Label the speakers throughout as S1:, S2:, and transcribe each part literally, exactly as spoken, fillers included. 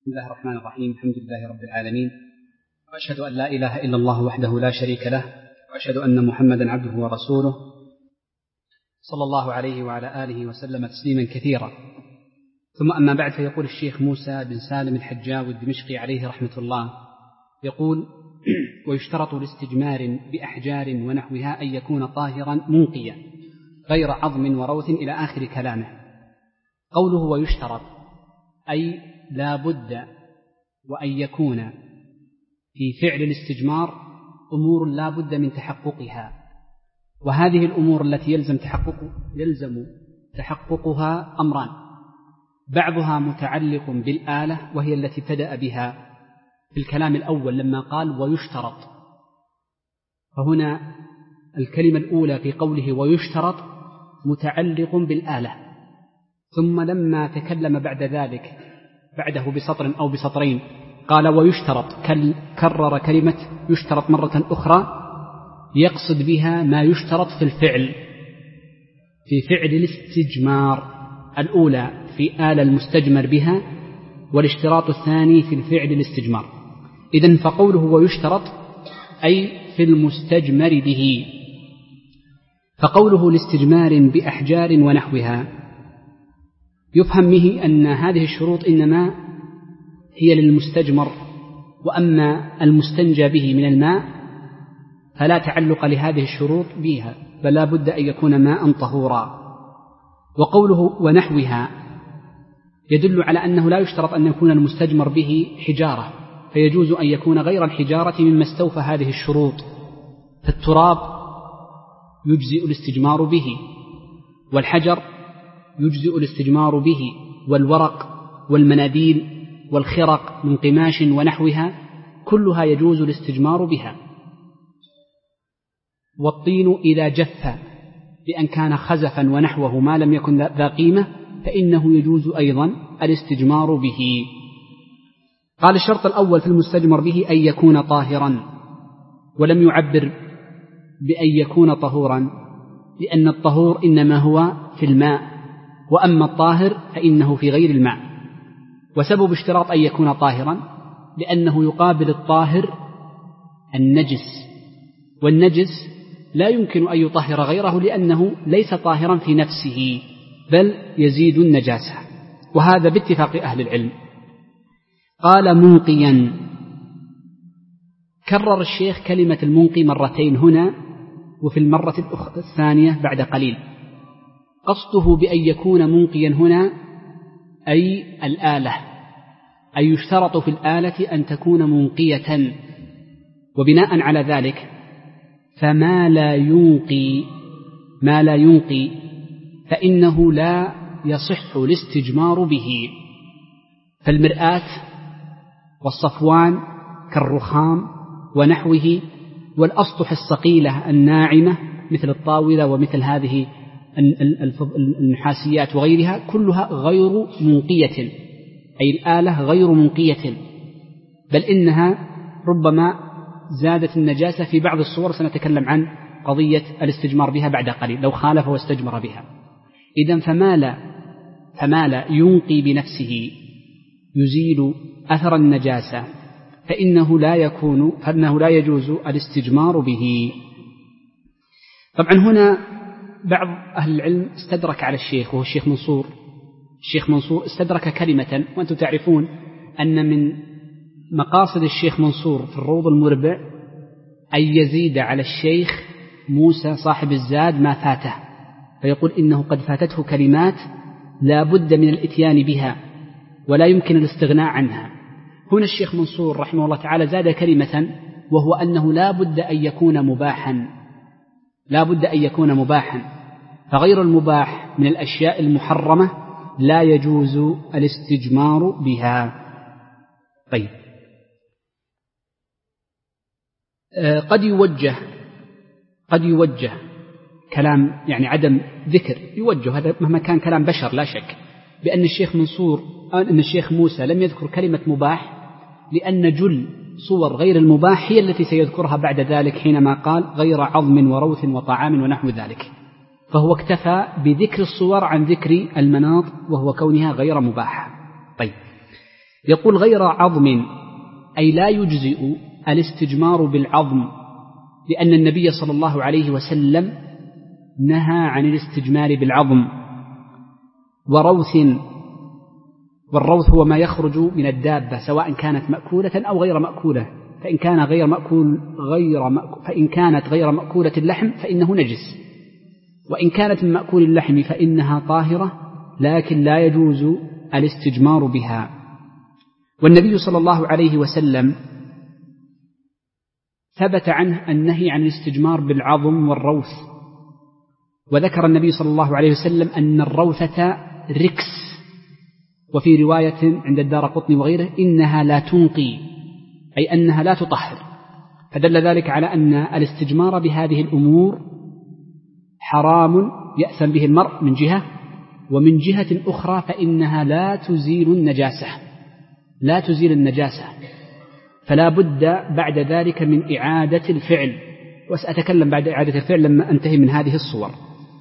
S1: بسم الله الرحمن الرحيم. الحمد لله رب العالمين، وأشهد أن لا إله إلا الله وحده لا شريك له، وأشهد أن محمدا عبده ورسوله صلى الله عليه وعلى آله وسلم تسليما كثيرا. ثم أما بعد، فيقول الشيخ موسى بن سالم الحجاوي الدمشقي عليه رحمة الله، يقول: ويشترط لاستجمار بأحجار ونحوها أن يكون طاهرا منقيا غير عظم وروث إلى آخر كلامه. قوله ويشترط أي لا بد وأن يكون في فعل الاستجمار أمور لا بد من تحققها، وهذه الأمور التي يلزم تحقق يلزم تحققها أمران: بعضها متعلق بالآلة وهي التي ابتدأ بها في الكلام الأول لما قال ويشترط، فهنا الكلمة الأولى في قوله ويشترط متعلق بالآلة، ثم لما تكلم بعد ذلك بعده بسطر أو بسطرين قال ويشترط، كرر كلمة يشترط مرة أخرى يقصد بها ما يشترط في الفعل في فعل الاستجمار، الأولى في آلة المستجمر بها، والاشتراط الثاني في الفعل الاستجمار. إذن فقوله ويشترط أي في المستجمر به. فقوله لاستجمار بأحجار ونحوها يفهم به أن هذه الشروط إنما هي للمستجمر، وأما المستنجى به من الماء فلا تعلق لهذه الشروط بها، فلا بد أن يكون ماء طهورا. وقوله ونحوها يدل على أنه لا يشترط أن يكون المستجمر به حجارة، فيجوز أن يكون غير الحجارة مما استوفى هذه الشروط، فالتراب يجزئ الاستجمار به، والحجر يجزئ الاستجمار به، والورق والمناديل والخرق من قماش ونحوها كلها يجوز الاستجمار بها. والطين إذا جف بأن كان خزفا ونحوه ما لم يكن ذا قيمة فإنه يجوز أيضا الاستجمار به. قال الشرط الأول في المستجمر به أن يكون طاهرا، ولم يعبر بأن يكون طهورا، لأن الطهور إنما هو في الماء، وأما الطاهر فإنه في غير الماء. وسبب اشتراط أن يكون طاهرا لأنه يقابل الطاهر النجس، والنجس لا يمكن أن يطهر غيره لأنه ليس طاهرا في نفسه بل يزيد النجاسة، وهذا باتفاق أهل العلم. قال منقيا، كرر الشيخ كلمة المنقي مرتين هنا وفي المرة الثانية بعد قليل. قصده بأن يكون منقيا هنا أي الآلة، أي يشترط في الآلة أن تكون منقية، وبناء على ذلك فما لا ينقي ما لا ينقي فإنه لا يصح الاستجمار به، فالمرآة والصفوان كالرخام ونحوه، والأسطح الصقيلة الناعمة مثل الطاولة ومثل هذه النحاسيات وغيرها كلها غير منقية، أي الآلة غير منقية، بل إنها ربما زادت النجاسة في بعض الصور، سنتكلم عن قضية الاستجمار بها بعد قليل لو خالف واستجمر بها. إذن فما لا, فما لا ينقي بنفسه يزيل أثر النجاسة فإنه لا يكون فإنه لا يجوز الاستجمار به. طبعا هنا بعض أهل العلم استدرك على الشيخ وهو الشيخ منصور الشيخ منصور استدرك كلمة، وأنتم تعرفون أن من مقاصد الشيخ منصور في الروض المربع أن يزيد على الشيخ موسى صاحب الزاد ما فاته، فيقول إنه قد فاتته كلمات لا بد من الإتيان بها ولا يمكن الاستغناء عنها. هنا الشيخ منصور رحمه الله تعالى زاد كلمة، وهو أنه لا بد أن يكون مباحا لا بد أن يكون مباحا فغير المباح من الأشياء المحرمة لا يجوز الاستجمار بها. طيب، قد يوجه قد يوجه كلام يعني عدم ذكر يوجه هذا مهما كان كلام بشر لا شك بأن الشيخ منصور أن الشيخ موسى لم يذكر كلمة مباح، لأن جل صور غير المباح هي التي سيذكرها بعد ذلك حينما قال غير عظم وروث وطعام ونحو ذلك، فهو اكتفى بذكر الصور عن ذكر المناط وهو كونها غير مباحة. طيب، يقول غير عظم أي لا يجزئ الاستجمار بالعظم، لأن النبي صلى الله عليه وسلم نهى عن الاستجمار بالعظم. وروث، والروث هو ما يخرج من الدابة سواء كانت مأكولة أو غير مأكولة، فإن كان غير مأكول غير مأكول فإن كانت غير مأكولة اللحم فإنه نجس، وإن كانت من مأكول اللحم فإنها طاهرة، لكن لا يجوز الاستجمار بها. والنبي صلى الله عليه وسلم ثبت عنه النهي عن الاستجمار بالعظم والروث، وذكر النبي صلى الله عليه وسلم أن الروثة ركس، وفي رواية عند الدارقطني وغيره إنها لا تنقي، أي أنها لا تطهر، فدل ذلك على أن الاستجمار بهذه الأمور حرام يأثم به المرء من جهة، ومن جهة أخرى فإنها لا تزيل النجاسة لا تزيل النجاسة فلا بد بعد ذلك من إعادة الفعل، وسأتكلم بعد إعادة الفعل لما أنتهي من هذه الصور.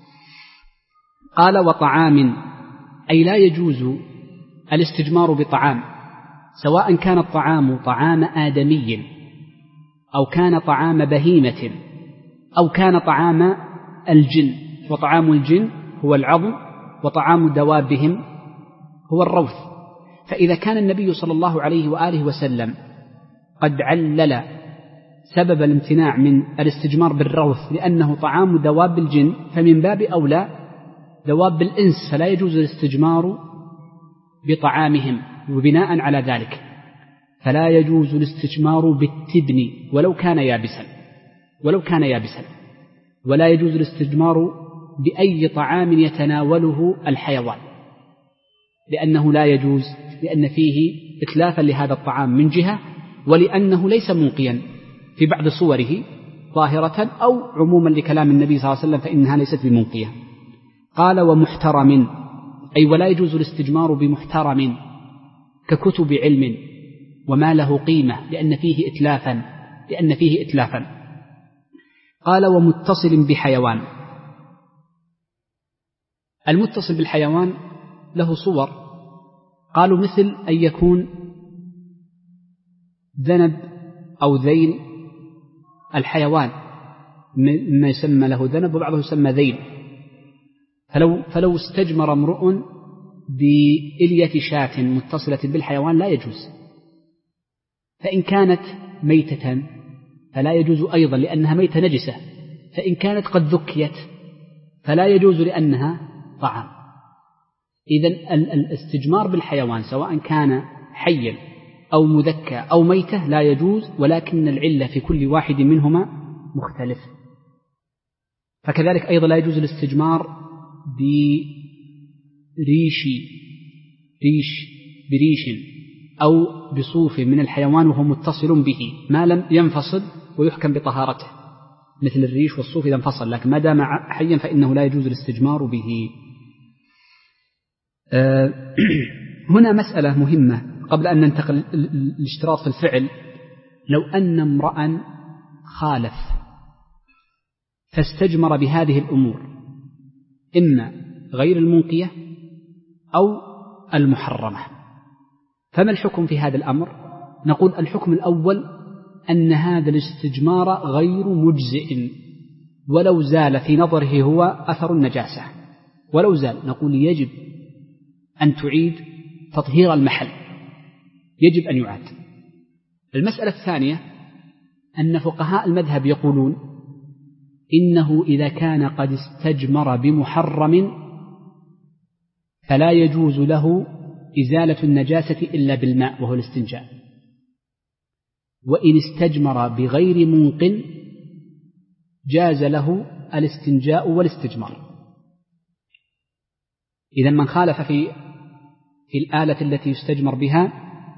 S1: قال وطعام، أي لا يجوز الاستجمار بطعام، سواء كان الطعام طعام آدمي أو كان طعام بهيمة أو كان طعام الجن، وطعام الجن هو العظم، وطعام دوابهم هو الروث. فإذا كان النبي صلى الله عليه وآله وسلم قد علل سبب الامتناع من الاستجمار بالروث لأنه طعام دواب الجن، فمن باب أولى دواب الإنس فلا يجوز الاستجمار بطعامهم، وبناء على ذلك فلا يجوز الاستجمار بالتبن ولو كان يابسا ولو كان يابسا ولا يجوز الاستجمار بأي طعام يتناوله الحيوان، لأنه لا يجوز، لأن فيه إتلافا لهذا الطعام من جهة، ولأنه ليس منقيا في بعض صوره ظاهرة أو عموما لكلام النبي صلى الله عليه وسلم فإنها ليست بمنقية. قال ومحترم، أي ولا يجوز الاستجمار بمحترم ككتب علم وما له قيمة، لأن فيه إتلافا لأن فيه إتلافا قال ومتصل بحيوان. المتصل بالحيوان له صور، قالوا مثل أن يكون ذنب أو ذيل الحيوان، ما يسمى له ذنب وبعضه يسمى ذيل، فلو, فلو استجمر امرؤ بإلية شاة متصلة بالحيوان لا يجوز. فإن كانت ميتة فلا يجوز أيضا لأنها ميتة نجسة، فإن كانت قد ذكيت فلا يجوز لأنها طعام. إذن الاستجمار بالحيوان سواء كان حيا أو مذكى أو ميتة لا يجوز، ولكن العلة في كل واحد منهما مختلف. فكذلك أيضا لا يجوز الاستجمار بريش ريش بريش أو بصوف من الحيوان وهو متصل به ما لم ينفصل ويحكم بطهارته، مثل الريش والصوف إذا انفصل، لكن ما دام حيا فإنه لا يجوز الاستجمار به. أه هنا مسألة مهمة قبل أن ننتقل الاشتراط في الفعل. لو أن امرأ خالف فاستجمر بهذه الأمور، إما غير المنقية أو المحرمة، فما الحكم في هذا الأمر؟ نقول الحكم الأول أن هذا الاستجمار غير مجزئ ولو زال في نظره هو أثر النجاسة، ولو زال نقول يجب أن تعيد تطهير المحل، يجب أن يعاد. المسألة الثانية أن فقهاء المذهب يقولون إنه إذا كان قد استجمر بمحرم فلا يجوز له إزالة النجاسة إلا بالماء وهو الاستنجاء، وإن استجمر بغير منق جاز له الاستنجاء والاستجمار. إذا من خالف في في الآلة التي يستجمر بها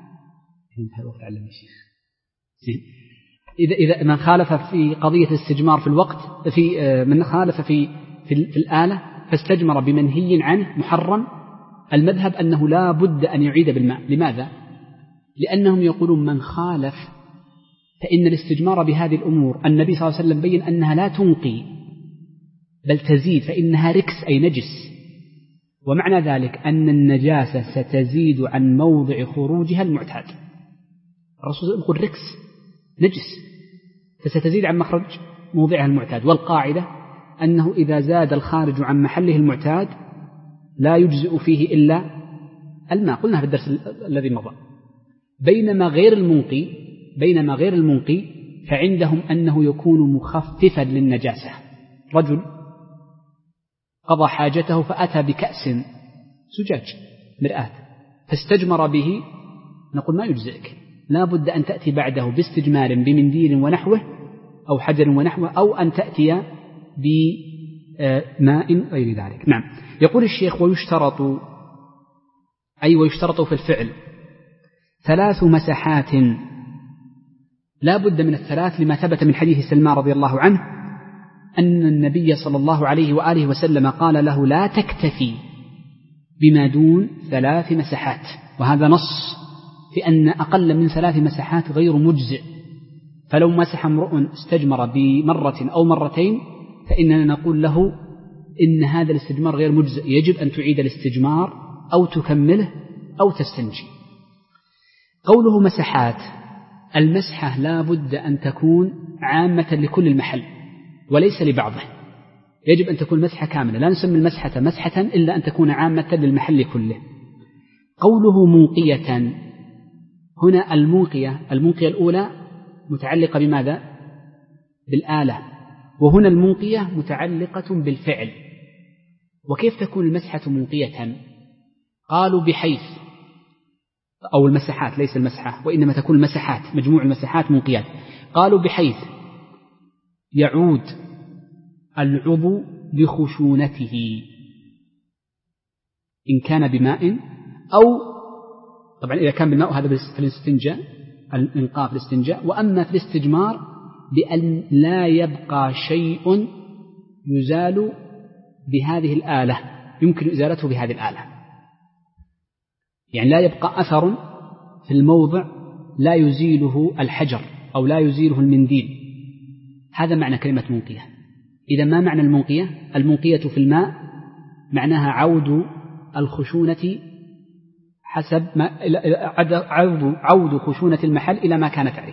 S1: إذا إذا من خالف في قضية الاستجمار في الوقت في من خالف في في, في الآلة فاستجمر بمنهي عنه محرم، المذهب أنه لا بد أن يعيد بالماء. لماذا؟ لأنهم يقولون من خالف فإن الاستجمار بهذه الأمور النبي صلى الله عليه وسلم بين أنها لا تنقي بل تزيد، فإنها ركس أي نجس، ومعنى ذلك أن النجاسة ستزيد عن موضع خروجها المعتاد. الرسول يقول ركس نجس فستزيد عن مخرج موضعها المعتاد، والقاعدة أنه إذا زاد الخارج عن محله المعتاد لا يجزئ فيه إلا الماء، قلنا في الدرس الذي مضى. بينما غير المنقي بينما غير المنقي فعندهم أنه يكون مخففا للنجاسة. رجل قضى حاجته فأتى بكأس زجاج مرآة فاستجمر به، نقول ما يجزئك، لا بد أن تأتي بعده باستجمار بمنديل ونحوه أو حجر ونحوه، أو أن تأتي بماء غير ذلك. نعم. يقول الشيخ ويشترط أي ويشترط في الفعل ثلاث مسحات، لا بد من الثلاث لما ثبت من حديث سلمان رضي الله عنه أن النبي صلى الله عليه وآله وسلم قال له لا تكتفي بما دون ثلاث مسحات، وهذا نص في أن أقل من ثلاث مسحات غير مجزئ. فلو مسح امرؤ استجمر بمرة أو مرتين فإننا نقول له إن هذا الاستجمار غير مجزئ، يجب أن تعيد الاستجمار أو تكمله أو تستنجي. قوله مسحات، المسحة لا بد أن تكون عامة لكل المحل وليس لبعضه، يجب أن تكون مسحة كاملة، لا نسمي المسحة مسحة إلا أن تكون عامة للمحل كله. قوله منقية، هنا المنقية المنقية الأولى متعلقة بماذا؟ بالآلة، وهنا المنقية متعلقة بالفعل. وكيف تكون المسحة منقية؟ قالوا بحيث، أو المسحات ليس المسحة وإنما تكون المسحات مجموع المسحات منقيات. قالوا بحيث يعود العضو بخشونته إن كان بماء، أو طبعا إذا كان بالماء هذا في الاستنجاء الإنقاء في الاستنجاء، وأما في الاستجمار بأن لا يبقى شيء يزال بهذه الآلة، يمكن إزالته بهذه الآلة، يعني لا يبقى أثر في الموضع لا يزيله الحجر أو لا يزيله المنديل. هذا معنى كلمة منقية. إذا ما معنى المنقية؟ المنقية في الماء معناها عود الخشونة حسب ما عود عود خشونة المحل إلى ما كانت عليه.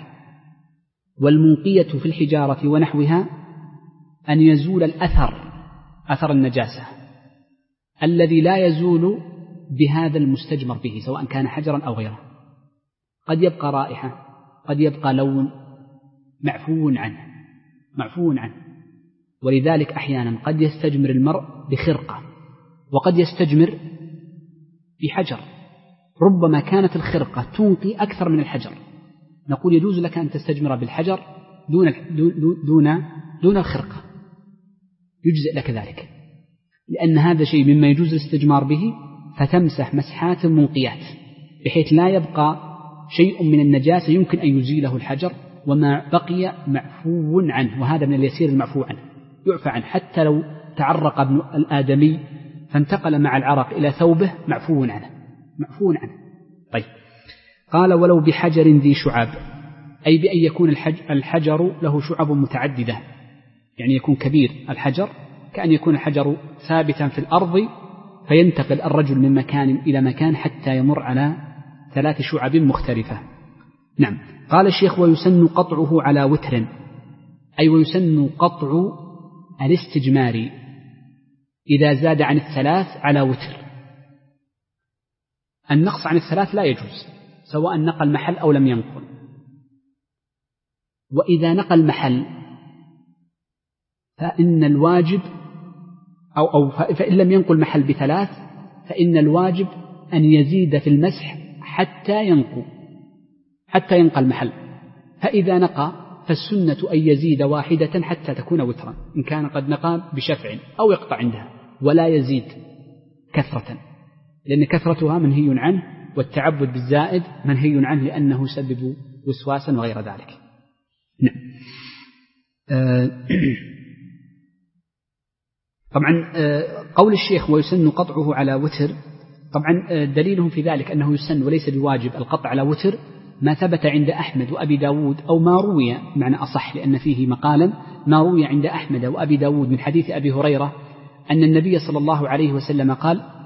S1: والمنقية في الحجارة ونحوها أن يزول الأثر أثر النجاسة الذي لا يزول بهذا المستجمر به، سواء كان حجرا أو غيره. قد يبقى رائحة، قد يبقى لون معفو عنه معفو عنه ولذلك أحيانا قد يستجمر المرء بخرقة وقد يستجمر بحجر، ربما كانت الخرقة تنقي أكثر من الحجر، نقول يجوز لك أن تستجمر بالحجر دون دون دون الخرقة، يجزئ لك ذلك، لأن هذا شيء مما يجوز الاستجمار به، فتمسح مسحات منقيات بحيث لا يبقى شيء من النجاسة يمكن أن يزيله الحجر، وما بقي معفو عنه، وهذا من اليسير المعفو عنه يعفى عنه، حتى لو تعرق ابن الآدمي فانتقل مع العرق إلى ثوبه معفو عنه معفو عنه. طيب، قال ولو بحجر ذي شعاب، أي بأن يكون الحجر له شعب متعددة، يعني يكون كبير الحجر، كأن يكون الحجر ثابتا في الأرض فينتقل الرجل من مكان إلى مكان حتى يمر على ثلاث شعب مختلفة. نعم. قال الشيخ ويسن قطعه على وتر، أي ويسن قطع الاستجمار إذا زاد عن الثلاث على وتر. النقص عن الثلاث لا يجوز، سواء نقل محل أو لم ينقل. وإذا نقل محل فإن الواجب أو, أو فإن لم ينقل محل بثلاث فإن الواجب أن يزيد في المسح حتى ينقل حتى ينقل محل. فإذا نقى فالسنة أن يزيد واحدة حتى تكون وترا إن كان قد نقى بشفع أو يقطع عندها، ولا يزيد كثرة، لأن كثرتها منهي عنه، والتعبد بالزائد منهي عنه لأنه يسبب وسواسا وغير ذلك. نعم. طبعا قول الشيخ ويسن قطعه على وتر، طبعا دليلهم في ذلك أنه يسن وليس بواجب القطع على وتر ما ثبت عند أحمد وأبي داود، أو ما روي معنى أصح لأن فيه مقالا، ما روي عند أحمد وأبي داود من حديث أبي هريرة أن النبي صلى الله عليه وسلم قال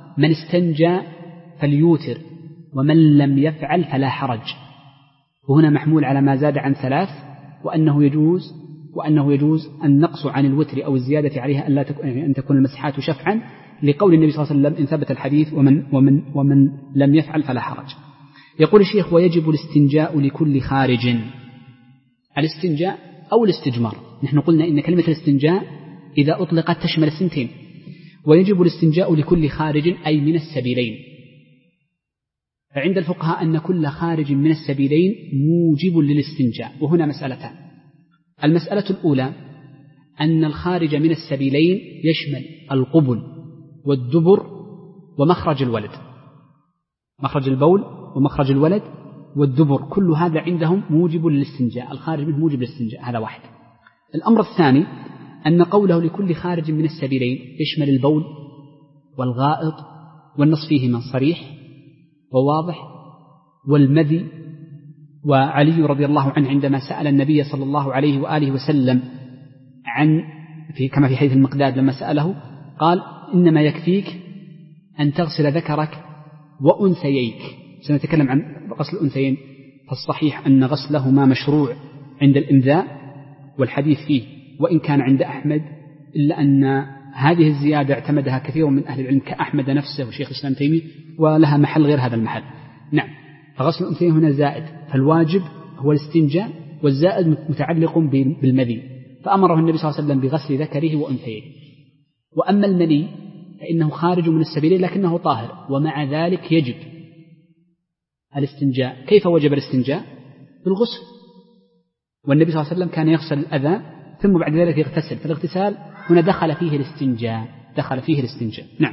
S1: من استنجى فليوتر ومن لم يفعل فلا حرج، وهنا محمول على ما زاد عن ثلاث، وأنه يجوز وأنه يجوز النقص عن الوتر أو الزيادة عليها أن, لا تكون يعني أن تكون المسحات شفعا، لقول النبي صلى الله عليه وسلم إن ثبت الحديث ومن, ومن, ومن لم يفعل فلا حرج. يقول الشيخ ويجب الاستنجاء لكل خارج. الاستنجاء أو الاستجمار، نحن قلنا إن كلمة الاستنجاء إذا أطلقت تشمل السنتين. ويجب الاستنجاء لكل خارج أي من السبيلين. فعند الفقهاء أن كل خارج من السبيلين موجب للاستنجاء، وهنا مسألتان. المسألة الأولى أن الخارج من السبيلين يشمل القبل والدبر ومخرج الولد، مخرج البول ومخرج الولد والدبر، كل هذا عندهم موجب للاستنجاء، الخارج منه موجب للاستنجاء، هذا واحد. الأمر الثاني أن قوله لكل خارج من السبيلين يشمل البول والغائط، والنص فيهما صريح وواضح، والمذي. وعلي رضي الله عنه عندما سأل النبي صلى الله عليه وآله وسلم عن في كما في حديث المقداد لما سأله قال إنما يكفيك أن تغسل ذكرك وأنثييك. سنتكلم عن غسل الأنثيين، فالصحيح أن غسلهما مشروع عند الإنذاء والحديث فيه، وإن كان عند أحمد إلا أن هذه الزيادة اعتمدها كثير من أهل العلم كأحمد نفسه وشيخ الإسلام تيمية، ولها محل غير هذا المحل. نعم، فغسل الأنثيين هنا زائد، فالواجب هو الاستنجاء والزائد متعلق بالمذي، فأمره النبي صلى الله عليه وسلم بغسل ذكره وأنثيه. وأما المني فإنه خارج من السبيلين لكنه طاهر، ومع ذلك يجب الاستنجاء. كيف وجب الاستنجاء؟ بالغسل، والنبي صلى الله عليه وسلم كان يغسل الأذى ثم بعد ذلك يغتسل، فالاغتسال هنا دخل فيه الاستنجاء، دخل فيه الاستنجاء. نعم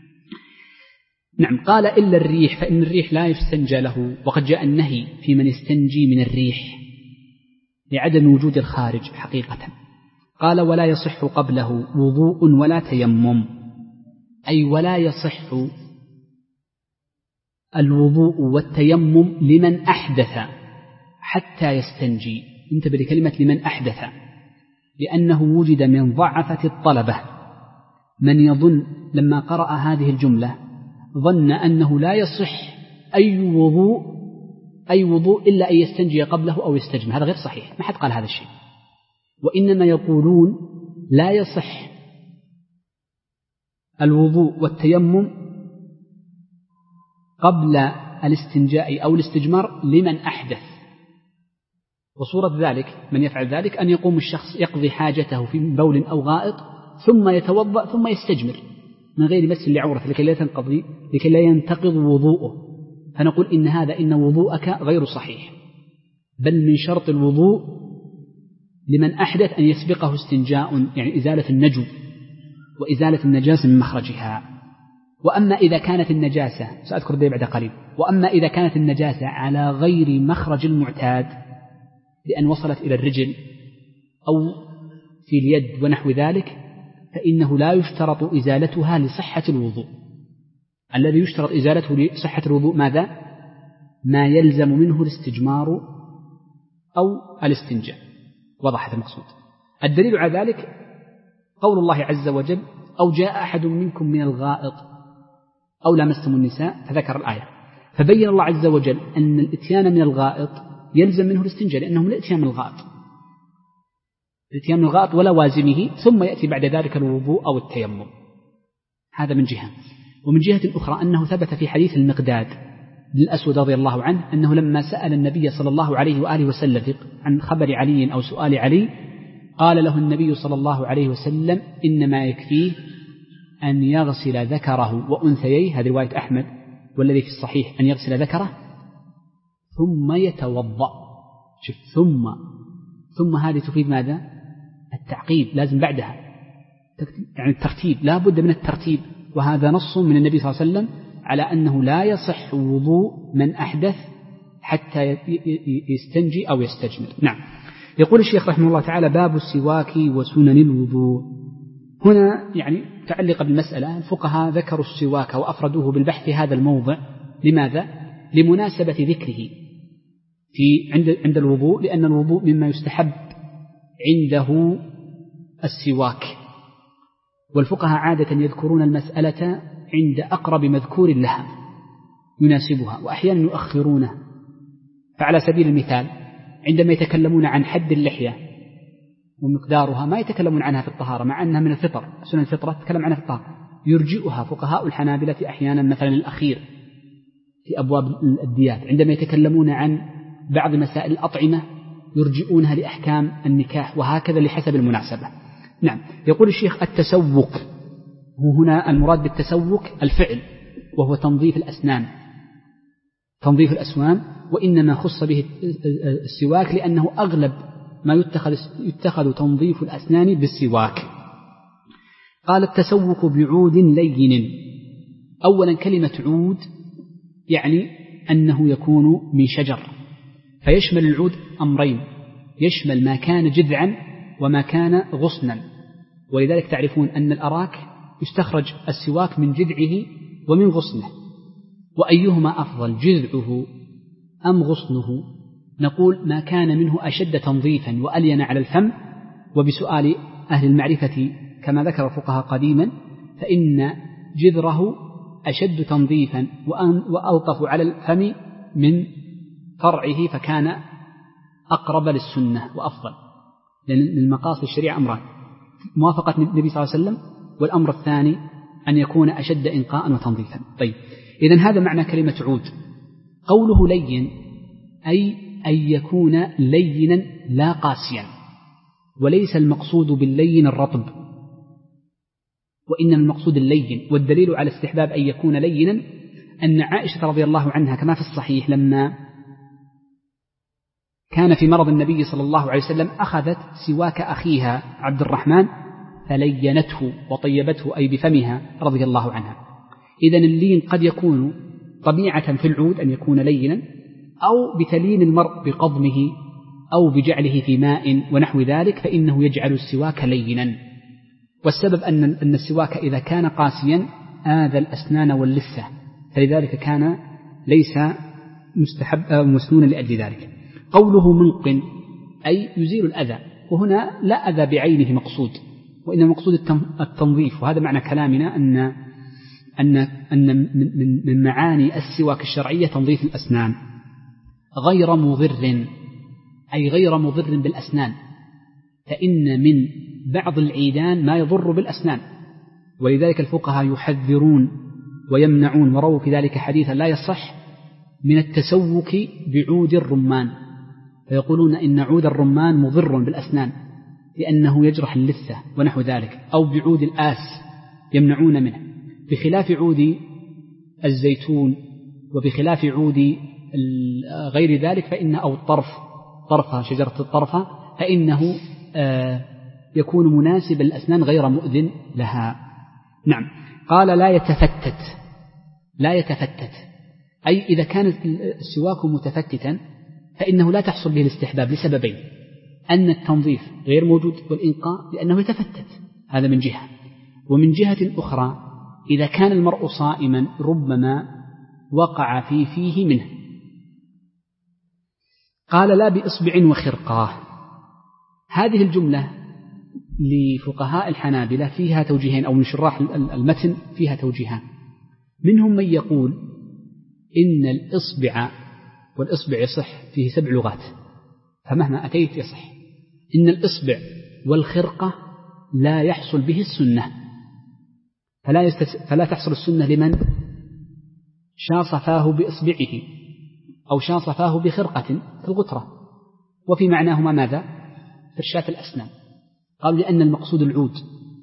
S1: نعم قال إلا الريح، فإن الريح لا يستنجى له، وقد جاء النهي في من يستنجي من الريح لعدم وجود الخارج حقيقة. قال ولا يصح قبله وضوء ولا تيمم، أي ولا يصح الوضوء والتيمم لمن أحدث حتى يستنجي. انتبه لكلمة لمن أحدث، لأنه وجد من ضعفة الطلبة من يظن لما قرأ هذه الجملة ظن أنه لا يصح أي وضوء أي وضوء إلا أن يستنجي قبله أو يستجمع. هذا غير صحيح، ما حد قال هذا الشيء، وإنما يقولون لا يصح الوضوء والتيمم قبل الاستنجاء أو الاستجمار لمن أحدث. وصورة ذلك من يفعل ذلك أن يقوم الشخص يقضي حاجته في بول أو غائط ثم يتوضأ ثم يستجمر من غير مس لعورته لكي لا تنقضي لكي لا ينتقض وضوءه، فنقول إن هذا إن وضوءك غير صحيح، بل من شرط الوضوء لمن أحدث أن يسبقه استنجاء، يعني إزالة النجو وإزالة النجاسة من مخرجها. وأما إذا كانت النجاسة، سأذكر ذلك بعد قليل، وأما إذا كانت النجاسة على غير مخرج المعتاد لأن وصلت إلى الرجل أو في اليد ونحو ذلك، فإنه لا يشترط إزالتها لصحة الوضوء. الذي يشترط إزالته لصحة الوضوء ماذا؟ ما يلزم منه الاستجمار أو الاستنجاء. وضحت المقصود. الدليل على ذلك قول الله عز وجل أو جاء أحد منكم من الغائط أو لامستم النساء، فذكر الآية، فبين الله عز وجل أن الإتيان من الغائط يلزم منه الاستنجاء، لأنه من الإتيان من الغائط الإتيان من الغائط ولوازمه، ثم يأتي بعد ذلك الوضوء أو التيمم. هذا من جهة. ومن جهة أخرى أنه ثبت في حديث المقداد بن الأسود رضي الله عنه أنه لما سأل النبي صلى الله عليه وآله وسلم عن خبر علي أو سؤال علي قال له النبي صلى الله عليه وسلم إنما يكفيه أن يغسل ذكره وأنثييه، هذه رواية أحمد، والذي في الصحيح أن يغسل ذكره ثم يتوضأ. شوف ثم ثم هذه تفيد ماذا؟ التعقيب، لازم بعدها يعني الترتيب، لا بد من الترتيب، وهذا نص من النبي صلى الله عليه وسلم على أنه لا يصح وضوء من أحدث حتى يستنجي أو يستجمر. نعم. يقول الشيخ رحمه الله تعالى باب السواك وسنن الوضوء. هنا يعني تعلق بالمسألة، الفقهاء ذكروا السواك وأفردوه بالبحث في هذا الموضع. لماذا؟ لمناسبة ذكره في عند عند الوضوء، لأن الوضوء مما يستحب عنده السواك، والفقهاء عادة يذكرون المسألة عند أقرب مذكور لها يناسبها، وأحيانا يؤخرونه. فعلى سبيل المثال عندما يتكلمون عن حد اللحية ومقدارها ما يتكلمون عنها في الطهارة، مع أنها من الفطر، سنن الفطرة تتكلم عنها في الطهارة، يرجئها فقهاء الحنابلة أحيانا مثلا الأخير في أبواب الديات. عندما يتكلمون عن بعض مسائل الأطعمة يرجئونها لأحكام النكاح، وهكذا لحسب المناسبة. نعم. يقول الشيخ التسوك، وهنا المراد بالتسوك الفعل، وهو تنظيف الأسنان، تنظيف الأسنان، وإنما خص به السواك لأنه أغلب ما يتخذ, يتخذ تنظيف الأسنان بالسواك. قال التسوك بعود لين. أولا كلمة عود يعني أنه يكون من شجر، فيشمل العود أمرين، يشمل ما كان جذعا وما كان غصنا، ولذلك تعرفون أن الأراك يستخرج السواك من جذعه ومن غصنه، وأيهما أفضل جذعه أم غصنه؟ نقول ما كان منه أشد تنظيفا وألين على الفم، وبسؤال أهل المعرفة كما ذكر الفقهاء قديما فإن جذره أشد تنظيفا وألطف على الفم من فرعه، فكان أقرب للسنة وأفضل، لأن المقاصد الشريعة أمران: موافقة النبي صلى الله عليه وسلم، والأمر الثاني أن يكون أشد إنقاء وتنظيفا. طيب، إذن هذا معنى كلمة عود. قوله لين أي أن يكون لينا لا قاسيا، وليس المقصود باللين الرطب، وإنما المقصود اللين. والدليل على استحباب أن يكون لينا أن عائشة رضي الله عنها كما في الصحيح لما كان في مرض النبي صلى الله عليه وسلم أخذت سواك أخيها عبد الرحمن فلينته وطيبته أي بفمها رضي الله عنها. إذن اللين قد يكون طبيعة في العود أن يكون لينا، أو بتلين المرء بقضمه أو بجعله في ماء ونحو ذلك، فإنه يجعل السواك لينا. والسبب أن أن السواك إذا كان قاسيا آذى الأسنان واللثة، فلذلك كان ليس مستحب مسنونا لأجل ذلك. قوله منقن أي يزيل الأذى، وهنا لا أذى بعينه مقصود، وإنما مقصود التنظيف. وهذا معنى كلامنا أن أن أن من من معاني السواك الشرعية تنظيف الأسنان، غير مضر أي غير مضر بالأسنان، فإن من بعض العيدان ما يضر بالأسنان، ولذلك الفقهاء يحذرون ويمنعون، ورووا في ذلك حديثا لا يصح من التسوك بعود الرمان، فيقولون إن عود الرمان مضر بالأسنان لأنه يجرح اللثة ونحو ذلك، أو بعود الآس يمنعون منه، بخلاف عود الزيتون وبخلاف عود غير ذلك فإن أو الطرف طرفة شجرة الطرفة فإنه آه يكون مناسب للأسنان غير مؤذن لها. نعم. قال لا يتفتت، لا يتفتت أي إذا كان السواك متفتتا فإنه لا تحصل به الاستحباب لسببين: أن التنظيف غير موجود والإنقاء لأنه يتفتت، هذا من جهة، ومن جهة أخرى إذا كان المرء صائما ربما وقع في فيه منه. قال لا بإصبع وخرقاه. هذه الجملة لفقهاء الحنابلة فيها توجيهين، أو من شراح المتن فيها توجيهان. منهم من يقول إن الإصبع، والإصبع يصح فيه سبع لغات فمهما أتيت يصح، إن الإصبع والخرقة لا يحصل به السنة، فلا, يستس... فلا تحصل السنة لمن شاص فاه بإصبعه أو شاص فاه بخرقة في الغترة، وفي معناهما ماذا؟ فرشاة الأسنان. قالوا لأن المقصود العود.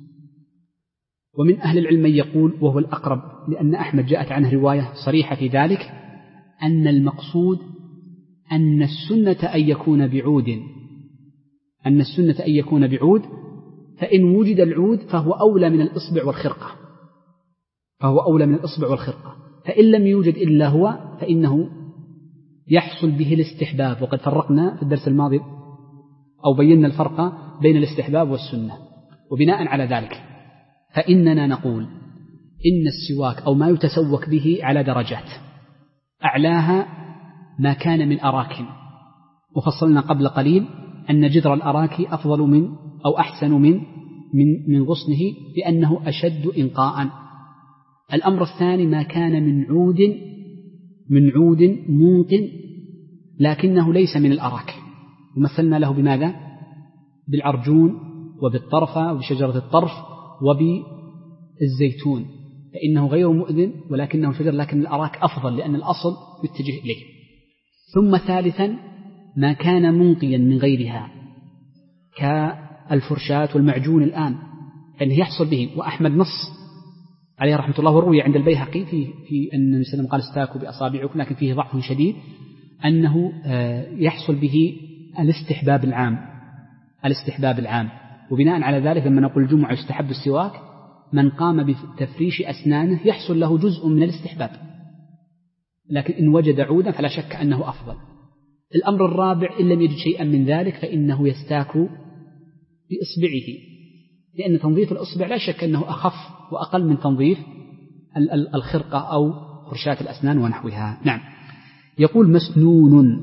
S1: ومن أهل العلم يقول، وهو الأقرب لأن أحمد جاءت عنه رواية صريحة في ذلك، أن المقصود أن السنة أن يكون بعود، أن السنة أن يكون بعود، فإن وجد العود فهو أولى من الإصبع والخرقة، فهو أولى من الإصبع والخرقة، فإن لم يوجد إلا هو فإنه يحصل به الاستحباب. وقد فرقنا في الدرس الماضي أو بينا الفرق بين الاستحباب والسنة. وبناء على ذلك فإننا نقول إن السواك أو ما يتسوك به على درجات، أعلاها ما كان من أراك، وفصلنا قبل قليل أن جذر الأراك أفضل من أو أحسن من من من غصنه لأنه أشد إنقاء، الأمر الثاني ما كان من عود من عود منقن لكنه ليس من الأراك، ومثلنا له بماذا؟ بالعرجون وبالطرفة وبشجرة الطرف وبالزيتون، فإنه غير مؤذن ولكنه شجر، لكن الأراك أفضل لأن الأصل يتجه إليه. ثم ثالثا ما كان منقيا من غيرها كالفرشاة والمعجون الآن أنه يحصل به، وأحمد نص عليه رحمة الله، وروي عند البيهقي في, في أن النبي صلى الله عليه وسلم قال استاكوا بأصابعكم، لكن فيه ضعف شديد، أنه يحصل به الاستحباب العام الاستحباب العام وبناء على ذلك لما نقول الجمعة يستحب السواك، من قام بتفريش أسنانه يحصل له جزء من الاستحباب، لكن إن وجد عودا فلا شك أنه أفضل. الأمر الرابع إن لم يجد شيئا من ذلك فإنه يستاك بإصبعه، لأن تنظيف الإصبع لا شك أنه أخف وأقل من تنظيف الخرقة أو فرشاة الأسنان ونحوها. نعم. يقول مسنون،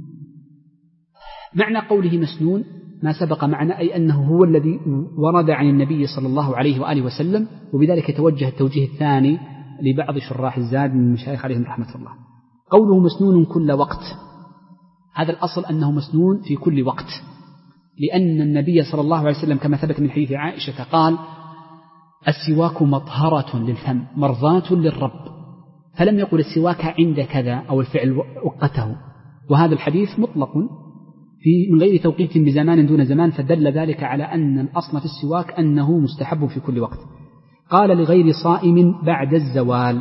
S1: معنى قوله مسنون ما سبق معنا، أي أنه هو الذي ورد عن النبي صلى الله عليه وآله وسلم، وبذلك يتوجه التوجيه الثاني لبعض شراح الزاد من المشايخ عليهم رحمة الله. قوله مسنون كل وقت، هذا الأصل أنه مسنون في كل وقت، لأن النبي صلى الله عليه وسلم كما ثبت من حديث عائشة قال السواك مطهرة للفم مرضاة للرب، فلم يقل السواك عند كذا أو الفعل وقته، وهذا الحديث مطلق في من غير توقيت بزمان دون زمان، فدل ذلك على أن الأصل في السواك أنه مستحب في كل وقت. قال لغير صائم بعد الزوال،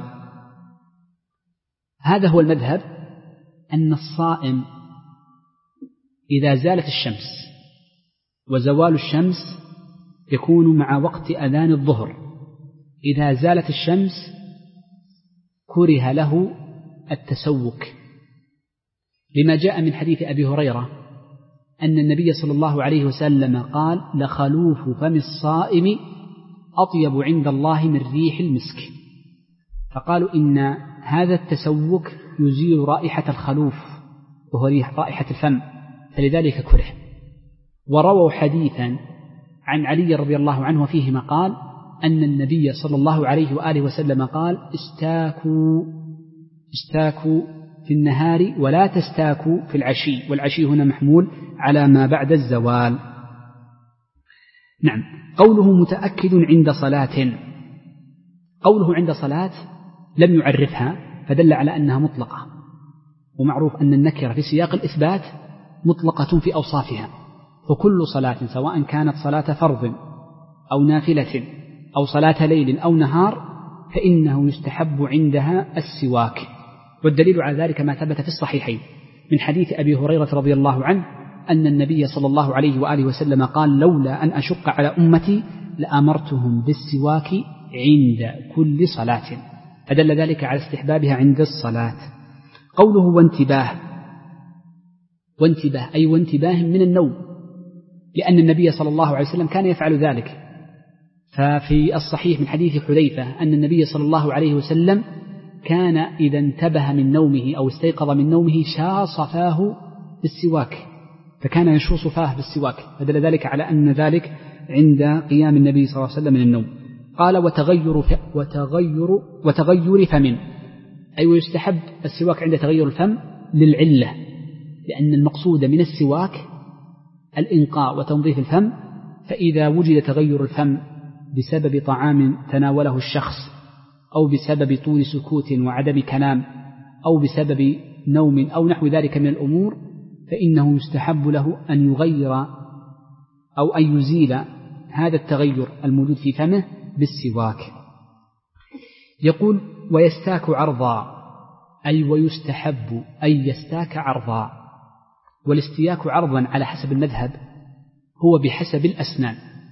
S1: هذا هو المذهب، أن الصائم إذا زالت الشمس، وزوال الشمس يكون مع وقت أذان الظهر، إذا زالت الشمس كره له التسوك، لما جاء من حديث أبي هريرة أن النبي صلى الله عليه وسلم قال لخلوف فم الصائم أطيب عند الله من ريح المسك، فقالوا إن هذا التسوك يزيل رائحة الخلوف وهو رائحة الفم، فلذلك كره. ورووا حديثا عن علي رضي الله عنه وفيه مقال أن النبي صلى الله عليه وآله وسلم قال استاكوا استاكوا في النهار ولا تستاكوا في العشي، والعشي هنا محمول على ما بعد الزوال. نعم. قوله متأكد عند صلاة، قوله عند صلاة لم يعرفها فدل على أنها مطلقة، ومعروف أن النكرة في سياق الإثبات مطلقة في أوصافها، فكل صلاة سواء كانت صلاة فرض أو نافلة أو صلاة ليل أو نهار فإنه يستحب عندها السواك، والدليل على ذلك ما ثبت في الصحيحين من حديث أبي هريرة رضي الله عنه أن النبي صلى الله عليه وآله وسلم قال لولا أن أشق على أمتي لأمرتهم بالسواك عند كل صلاة، فدل ذلك على استحبابها عند الصلاة. قوله وانتباه، وانتباه أي وانتباه من النوم، لأن النبي صلى الله عليه وسلم كان يفعل ذلك، ففي الصحيح من حديث حذيفة أن النبي صلى الله عليه وسلم كان إذا انتبه من نومه أو استيقظ من نومه شاص فاه بالسواك، فكان يشوص فاه بالسواك، فدل ذلك على أن ذلك عند قيام النبي صلى الله عليه وسلم من النوم. قال وتغير وتغير وتغير فم، أي ويستحب السواك عند تغير الفم للعلة، لأن المقصود من السواك الإنقاء وتنظيف الفم، فإذا وجد تغير الفم بسبب طعام تناوله الشخص أو بسبب طول سكوت وعدم كلام أو بسبب نوم أو نحو ذلك من الأمور، فإنه يستحب له أن يغير أو أن يزيل هذا التغير الموجود في فمه بالسواك. يقول ويستاك عرضا، أي ويستحب أن يستاك عرضا، والاستياك عرضا على حسب المذهب هو بحسب الأسنان،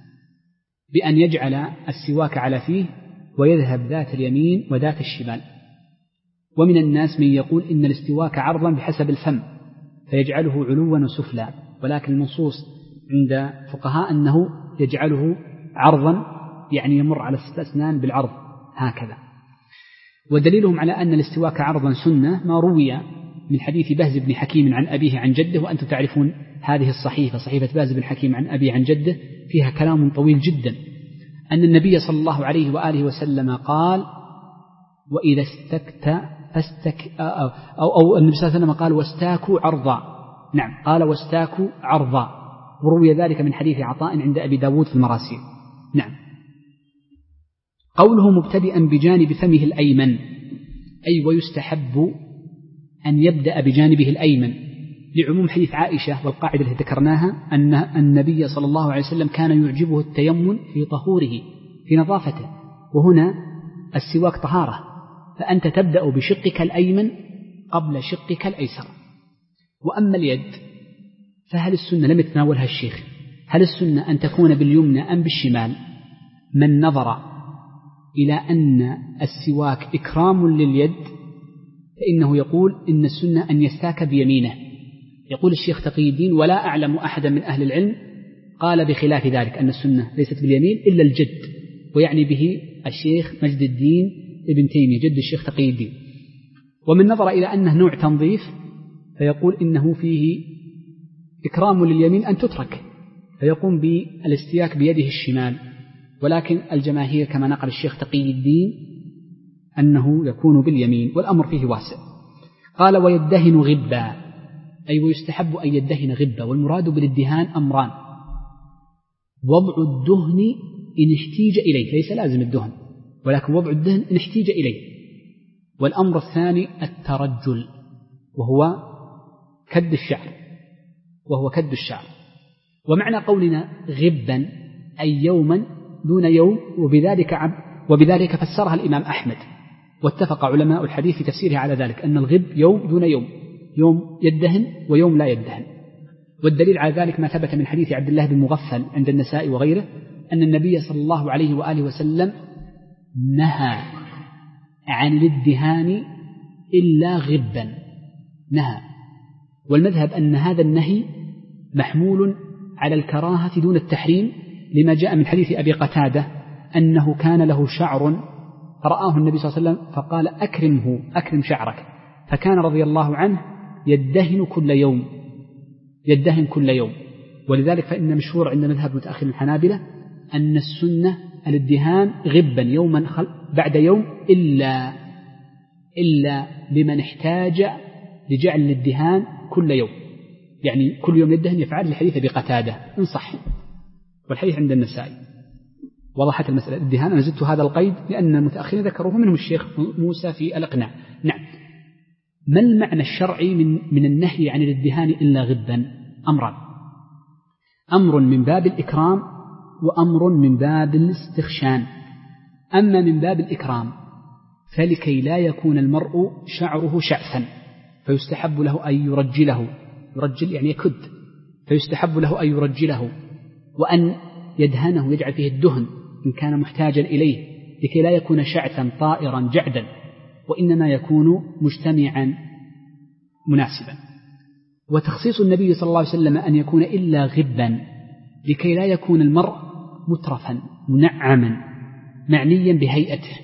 S1: بأن يجعل السواك على فيه ويذهب ذات اليمين وذات الشمال. ومن الناس من يقول إن الاستواك عرضا بحسب الفم فيجعله علوا وسفلا، ولكن النصوص عند فقهاء أنه يجعله عرضا يعني يمر على الست أسنان بالعرض هكذا. ودليلهم على أن الاستواك عرضا سنة ما روي من حديث بهز بن حكيم عن أبيه عن جده، وأنتم تعرفون هذه الصحيفة صحيفة بهز بن حكيم عن أبيه عن جده فيها كلام طويل جدا، أن النبي صلى الله عليه وآله وسلم قال وإذا استكت فاستك أو, أو, أو النبي صلى الله عليه وسلم قال واستاكوا عرضا. نعم قال واستاكوا عرضا، وروي ذلك من حديث عطاء عند أبي داود في المراسيل. نعم. قوله مبتدئا بجانب فمه الأيمن، أي ويستحب أن يبدأ بجانبه الأيمن، لعموم حديث عائشة والقاعدة التي ذكرناها أن النبي صلى الله عليه وسلم كان يعجبه التيمن في طهوره في نظافته، وهنا السواك طهارة، فأنت تبدأ بشقك الأيمن قبل شقك الأيسر. وأما اليد فهل السنة لم يتناولها الشيخ، هل السنة أن تكون باليمنى أم بالشمال؟ من نظر إلى أن السواك إكرام لليد فإنه يقول إن السنة أن يستاك بيمينه. يقول الشيخ تقي الدين ولا أعلم أحدا من أهل العلم قال بخلاف ذلك، أن السنة ليست باليمين إلا الجد، ويعني به الشيخ مجد الدين ابن تيمية جد الشيخ تقي الدين. ومن نظر إلى أنه نوع تنظيف فيقول إنه فيه إكرام لليمين أن تترك، فيقوم بالاستياك بيده الشمال، ولكن الجماهير كما نقل الشيخ تقي الدين أنه يكون باليمين، والأمر فيه واسع. قال ويدهن غبا، أي ويستحب أن يدهن غبا، والمراد بالادهان أمران: وضع الدهن إن احتيج إليه، ليس لازم الدهن ولكن وضع الدهن إن احتيج إليه، والأمر الثاني الترجل وهو كد الشعر وهو كد الشعر. ومعنى قولنا غبا أي يوما دون يوم، وبذلك عب وبذلك فسرها الإمام أحمد، واتفق علماء الحديث في تفسيرها على ذلك، أن الغب يوم دون يوم، يوم يدهن ويوم لا يدهن. والدليل على ذلك ما ثبت من حديث عبد الله بن مغفل عند النساء وغيره أن النبي صلى الله عليه وآله وسلم نهى عن الادهان إلا غبا، نهى. والمذهب أن هذا النهي محمول على الكراهة دون التحريم، لما جاء من حديث أبي قتادة أنه كان له شعر فرآه النبي صلى الله عليه وسلم فقال أكرمه أكرم شعرك، فكان رضي الله عنه يدهن كل يوم يدهن كل يوم. ولذلك فإن مشهور عند مذهب متأخر الحنابلة أن السنة الادهان غبا يوما بعد يوم، إلا إلا لمن احتاج لجعل الادهان كل يوم، يعني كل يوم يدهن يفعل لحديث أبي قتادة إن صح، والحديث عند النسائي. وضحت المسألة الادهان. أنا زدت هذا القيد لأن المتأخرين ذكروه، منهم الشيخ موسى في الإقناع. نعم. ما المعنى الشرعي من, من النهي عن الادهان إلا غبا؟ أمران: أمر من باب الإكرام وأمر من باب الاستخشان. أما من باب الإكرام فلكي لا يكون المرء شعره شعثا فيستحب له أن يرجله، يرجل يعني يكد، فيستحب له أن يرجله وأن يدهنه يجعل فيه الدهن إن كان محتاجا إليه، لكي لا يكون شعثا طائرا جعدا، وإنما يكون مجتمعا مناسبا. وتخصيص النبي صلى الله عليه وسلم أن يكون إلا غبا لكي لا يكون المرء مترفا منعما معنيا بهيئته.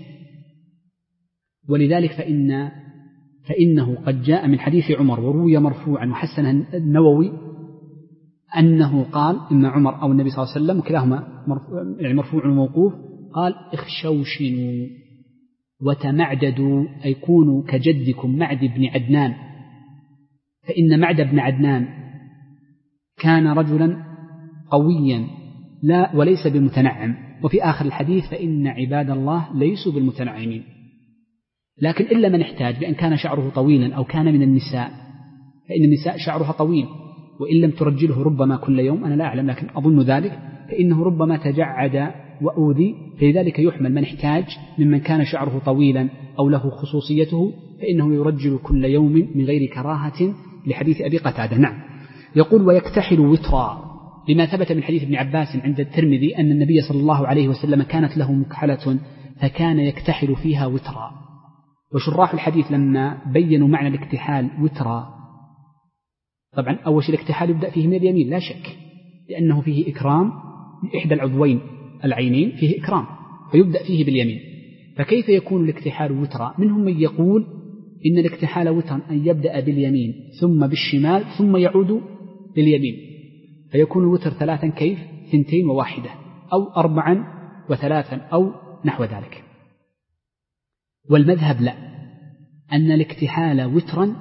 S1: ولذلك فإن فإنه قد جاء من حديث عمر وروي مرفوعا وحسنه النووي أنه قال إن عمر أو النبي صلى الله عليه وسلم كلاهما مرفوع, يعني مرفوع وموقوف، قال اخشوشنوا وتمعددوا، أي كونوا كجدكم معد بن عدنان، فإن معد بن عدنان كان رجلا قويا لا وليس بالمتنعم. وفي آخر الحديث فإن عباد الله ليسوا بالمتنعمين، لكن إلا من احتاج بأن كان شعره طويلا أو كان من النساء، فإن النساء شعرها طويل وإن لم ترجله ربما كل يوم، أنا لا أعلم لكن أظن ذلك، فإنه ربما تجعد وأوذي، فلذلك يحمل من احتاج ممن كان شعره طويلا أو له خصوصيته فإنه يرجل كل يوم من غير كراهة، لحديث أبي قتادة. نعم. يقول ويكتحل وترا، لما ثبت من حديث ابن عباس عند الترمذي أن النبي صلى الله عليه وسلم كانت له مكحلة فكان يكتحل فيها وترا. وشراح الحديث لما بينوا معنى الاكتحال وترا، طبعا أول شيء الاكتحال يبدأ فيه من اليمين لا شك، لأنه فيه إكرام إحدى العضوين العينين، فيه إكرام فيبدأ فيه باليمين. فكيف يكون الاكتحال وترا؟ منهم من يقول إن الاكتحال وترا أن يبدأ باليمين ثم بالشمال ثم يعود لليمين، فيكون الوتر ثلاثا، كيف؟ ثنتين وواحدة، أو أربعا وثلاثا، أو نحو ذلك. والمذهب لا، أن الاكتحال وترا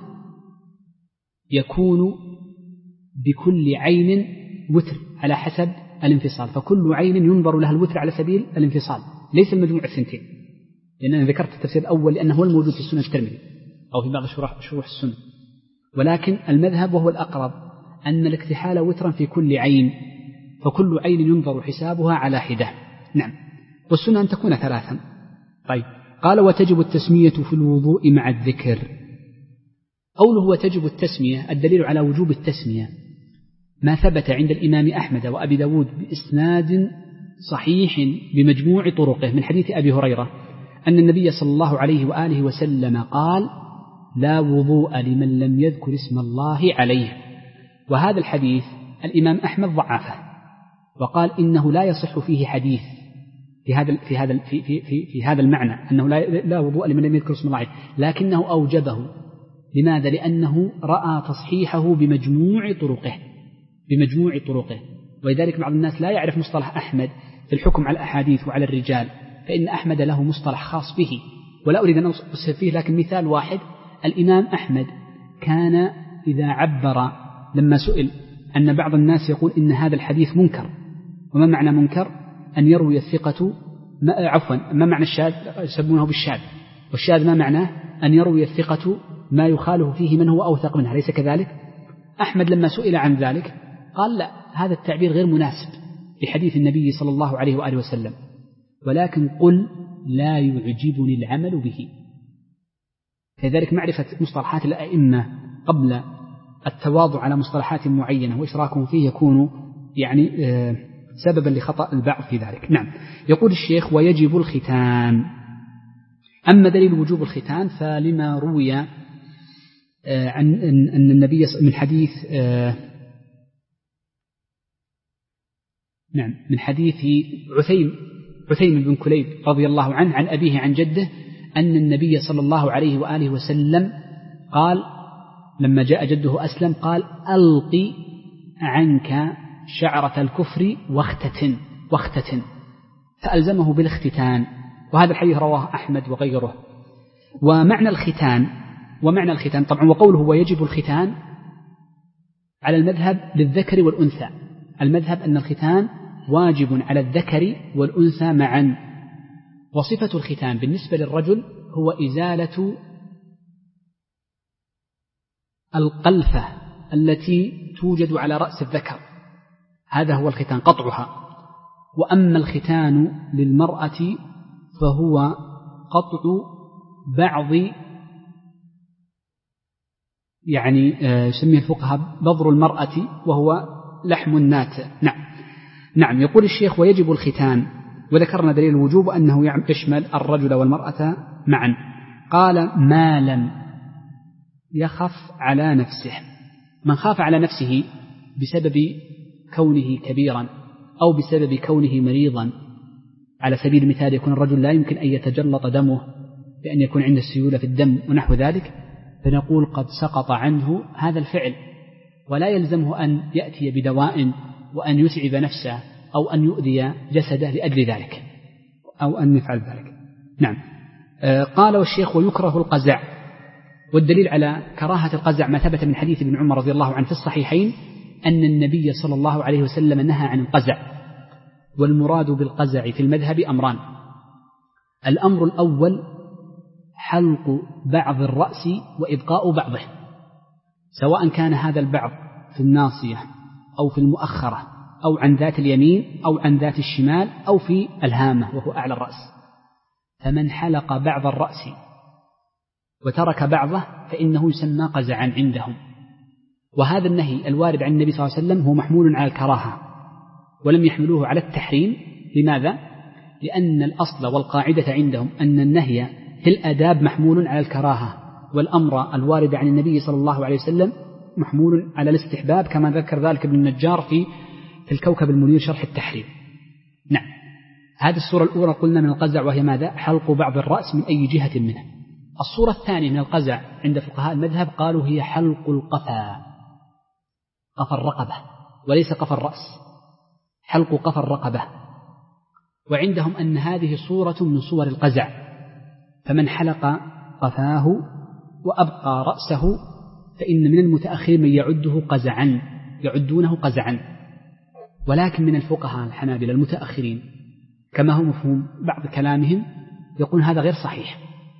S1: يكون بكل عين وتر على حسب الانفصال، فكل عين ينظر لها الوتر على سبيل الانفصال، ليس المجموع الثنتين، لأن أنا ذكرت التفسير الأول لأنه هو الموجود في السنة الترمذي أو في بعض شروح, شروح السنة، ولكن المذهب وهو الأقرب أن الاكتحال وترا في كل عين، فكل عين ينظر حسابها على حدة. نعم. والسنة أن تكون ثلاثا. طيب، قال وتجب التسمية في الوضوء مع الذكر. قوله وتجب التسمية، الدليل على وجوب التسمية ما ثبت عند الإمام أحمد وأبي داود بإسناد صحيح بمجموع طرقه من حديث أبي هريرة أن النبي صلى الله عليه وآله وسلم قال لا وضوء لمن لم يذكر اسم الله عليه. وهذا الحديث الإمام أحمد ضعفه وقال إنه لا يصح فيه حديث في هذا في هذا في في في, في هذا المعنى أنه لا لا وضوء لمن لم يذكر اسم الله عليه، لكنه أوجبه. لماذا؟ لأنه رأى تصحيحه بمجموع طرقه بمجموع طرقه ولذلك بعض الناس لا يعرف مصطلح أحمد في الحكم على الأحاديث وعلى الرجال، فإن أحمد له مصطلح خاص به ولا أريد أن أصف فيه، لكن مثال واحد: الإمام أحمد كان إذا عبر لما سئل أن بعض الناس يقول إن هذا الحديث منكر، وما معنى منكر؟ أن يروي الثقة ما عفوا ما معنى الشاذ؟ يسمونه بالشاذ، والشاذ ما معناه؟ أن يروي الثقة ما يخالف فيه من هو أوثق منها، ليس كذلك؟ أحمد لما سئل عن ذلك قال لا، هذا التعبير غير مناسب لحديث النبي صلى الله عليه وآله وسلم، ولكن قل لا يعجبني العمل به. لذلك معرفة مصطلحات الأئمة قبل التواضع على مصطلحات معينة وإشراكهم فيه يكون يعني سببا لخطأ البعض في ذلك. نعم. يقول الشيخ ويجب الختان. أما دليل وجوب الختان فلما روي عن أن النبي من حديث نعم من حديث عثيم عثيم بن كليب رضي الله عنه عن أبيه عن جده أن النبي صلى الله عليه وآله وسلم قال لما جاء جده أسلم قال ألقي عنك شعرة الكفر واختتن واختتن فألزمه بالاختتان. وهذا الحديث رواه أحمد وغيره. ومعنى الختان ومعنى الختان طبعا وقوله ويجب الختان على المذهب للذكر والأنثى. المذهب أن الختان واجب على الذكر والأنثى معا. وصفة الختان بالنسبة للرجل هو إزالة القلفة التي توجد على رأس الذكر، هذا هو الختان قطعها. وأما الختان للمرأة فهو قطع بعض يعني يسميه الفقهاء بضر المرأة وهو لحم الناتئ. نعم. نعم. يقول الشيخ ويجب الختان، وذكرنا دليل الوجوب أنه يشمل الرجل والمرأة معا. قال ما لم يخف على نفسه. من خاف على نفسه بسبب كونه كبيرا أو بسبب كونه مريضا، على سبيل المثال يكون الرجل لا يمكن أن يتجلط دمه بأن يكون عنده سيولة في الدم ونحو ذلك، فنقول قد سقط عنه هذا الفعل ولا يلزمه أن يأتي بدواء وأن يتعب نفسه أو أن يؤذي جسده لأجل ذلك أو أن يفعل ذلك. نعم. آه قال والشيخ ويكره القزع. والدليل على كراهة القزع ما ثبت من حديث ابن عمر رضي الله عنه في الصحيحين أن النبي صلى الله عليه وسلم نهى عن القزع. والمراد بالقزع في المذهب أمران: الأمر الأول حلق بعض الرأس وإبقاء بعضه، سواء كان هذا البعض في الناصية أو في المؤخرة أو عن ذات اليمين أو عن ذات الشمال أو في الهامة وهو أعلى الرأس. فمن حلق بعض الرأس وترك بعضه فإنه يسمى قزعا عندهم. وهذا النهي الوارد عن النبي صلى الله عليه وسلم هو محمول على الكراهة ولم يحملوه على التحريم. لماذا؟ لأن الأصل والقاعدة عندهم أن النهي في الآداب محمول على الكراهة، والأمر الوارد عن النبي صلى الله عليه وسلم محمول على الاستحباب، كما ذكر ذلك ابن النجار في في الكوكب المنير شرح التحريم. نعم. هذه الصورة الأولى قلنا من القزع، وهي ماذا؟ حلق بعض الرأس من أي جهة منه. الصورة الثانية من القزع عند فقهاء المذهب قالوا هي حلق القفا، قفا الرقبة وليس قفا الرأس، حلق قفا الرقبة. وعندهم أن هذه صورة من صور القزع، فمن حلق قفاه وأبقى رأسه فإن من المتأخرين من يعده قزعا يعدونه قزعا. ولكن من الفقهاء الحنابلة المتأخرين كما هو مفهوم بعض كلامهم يقول هذا غير صحيح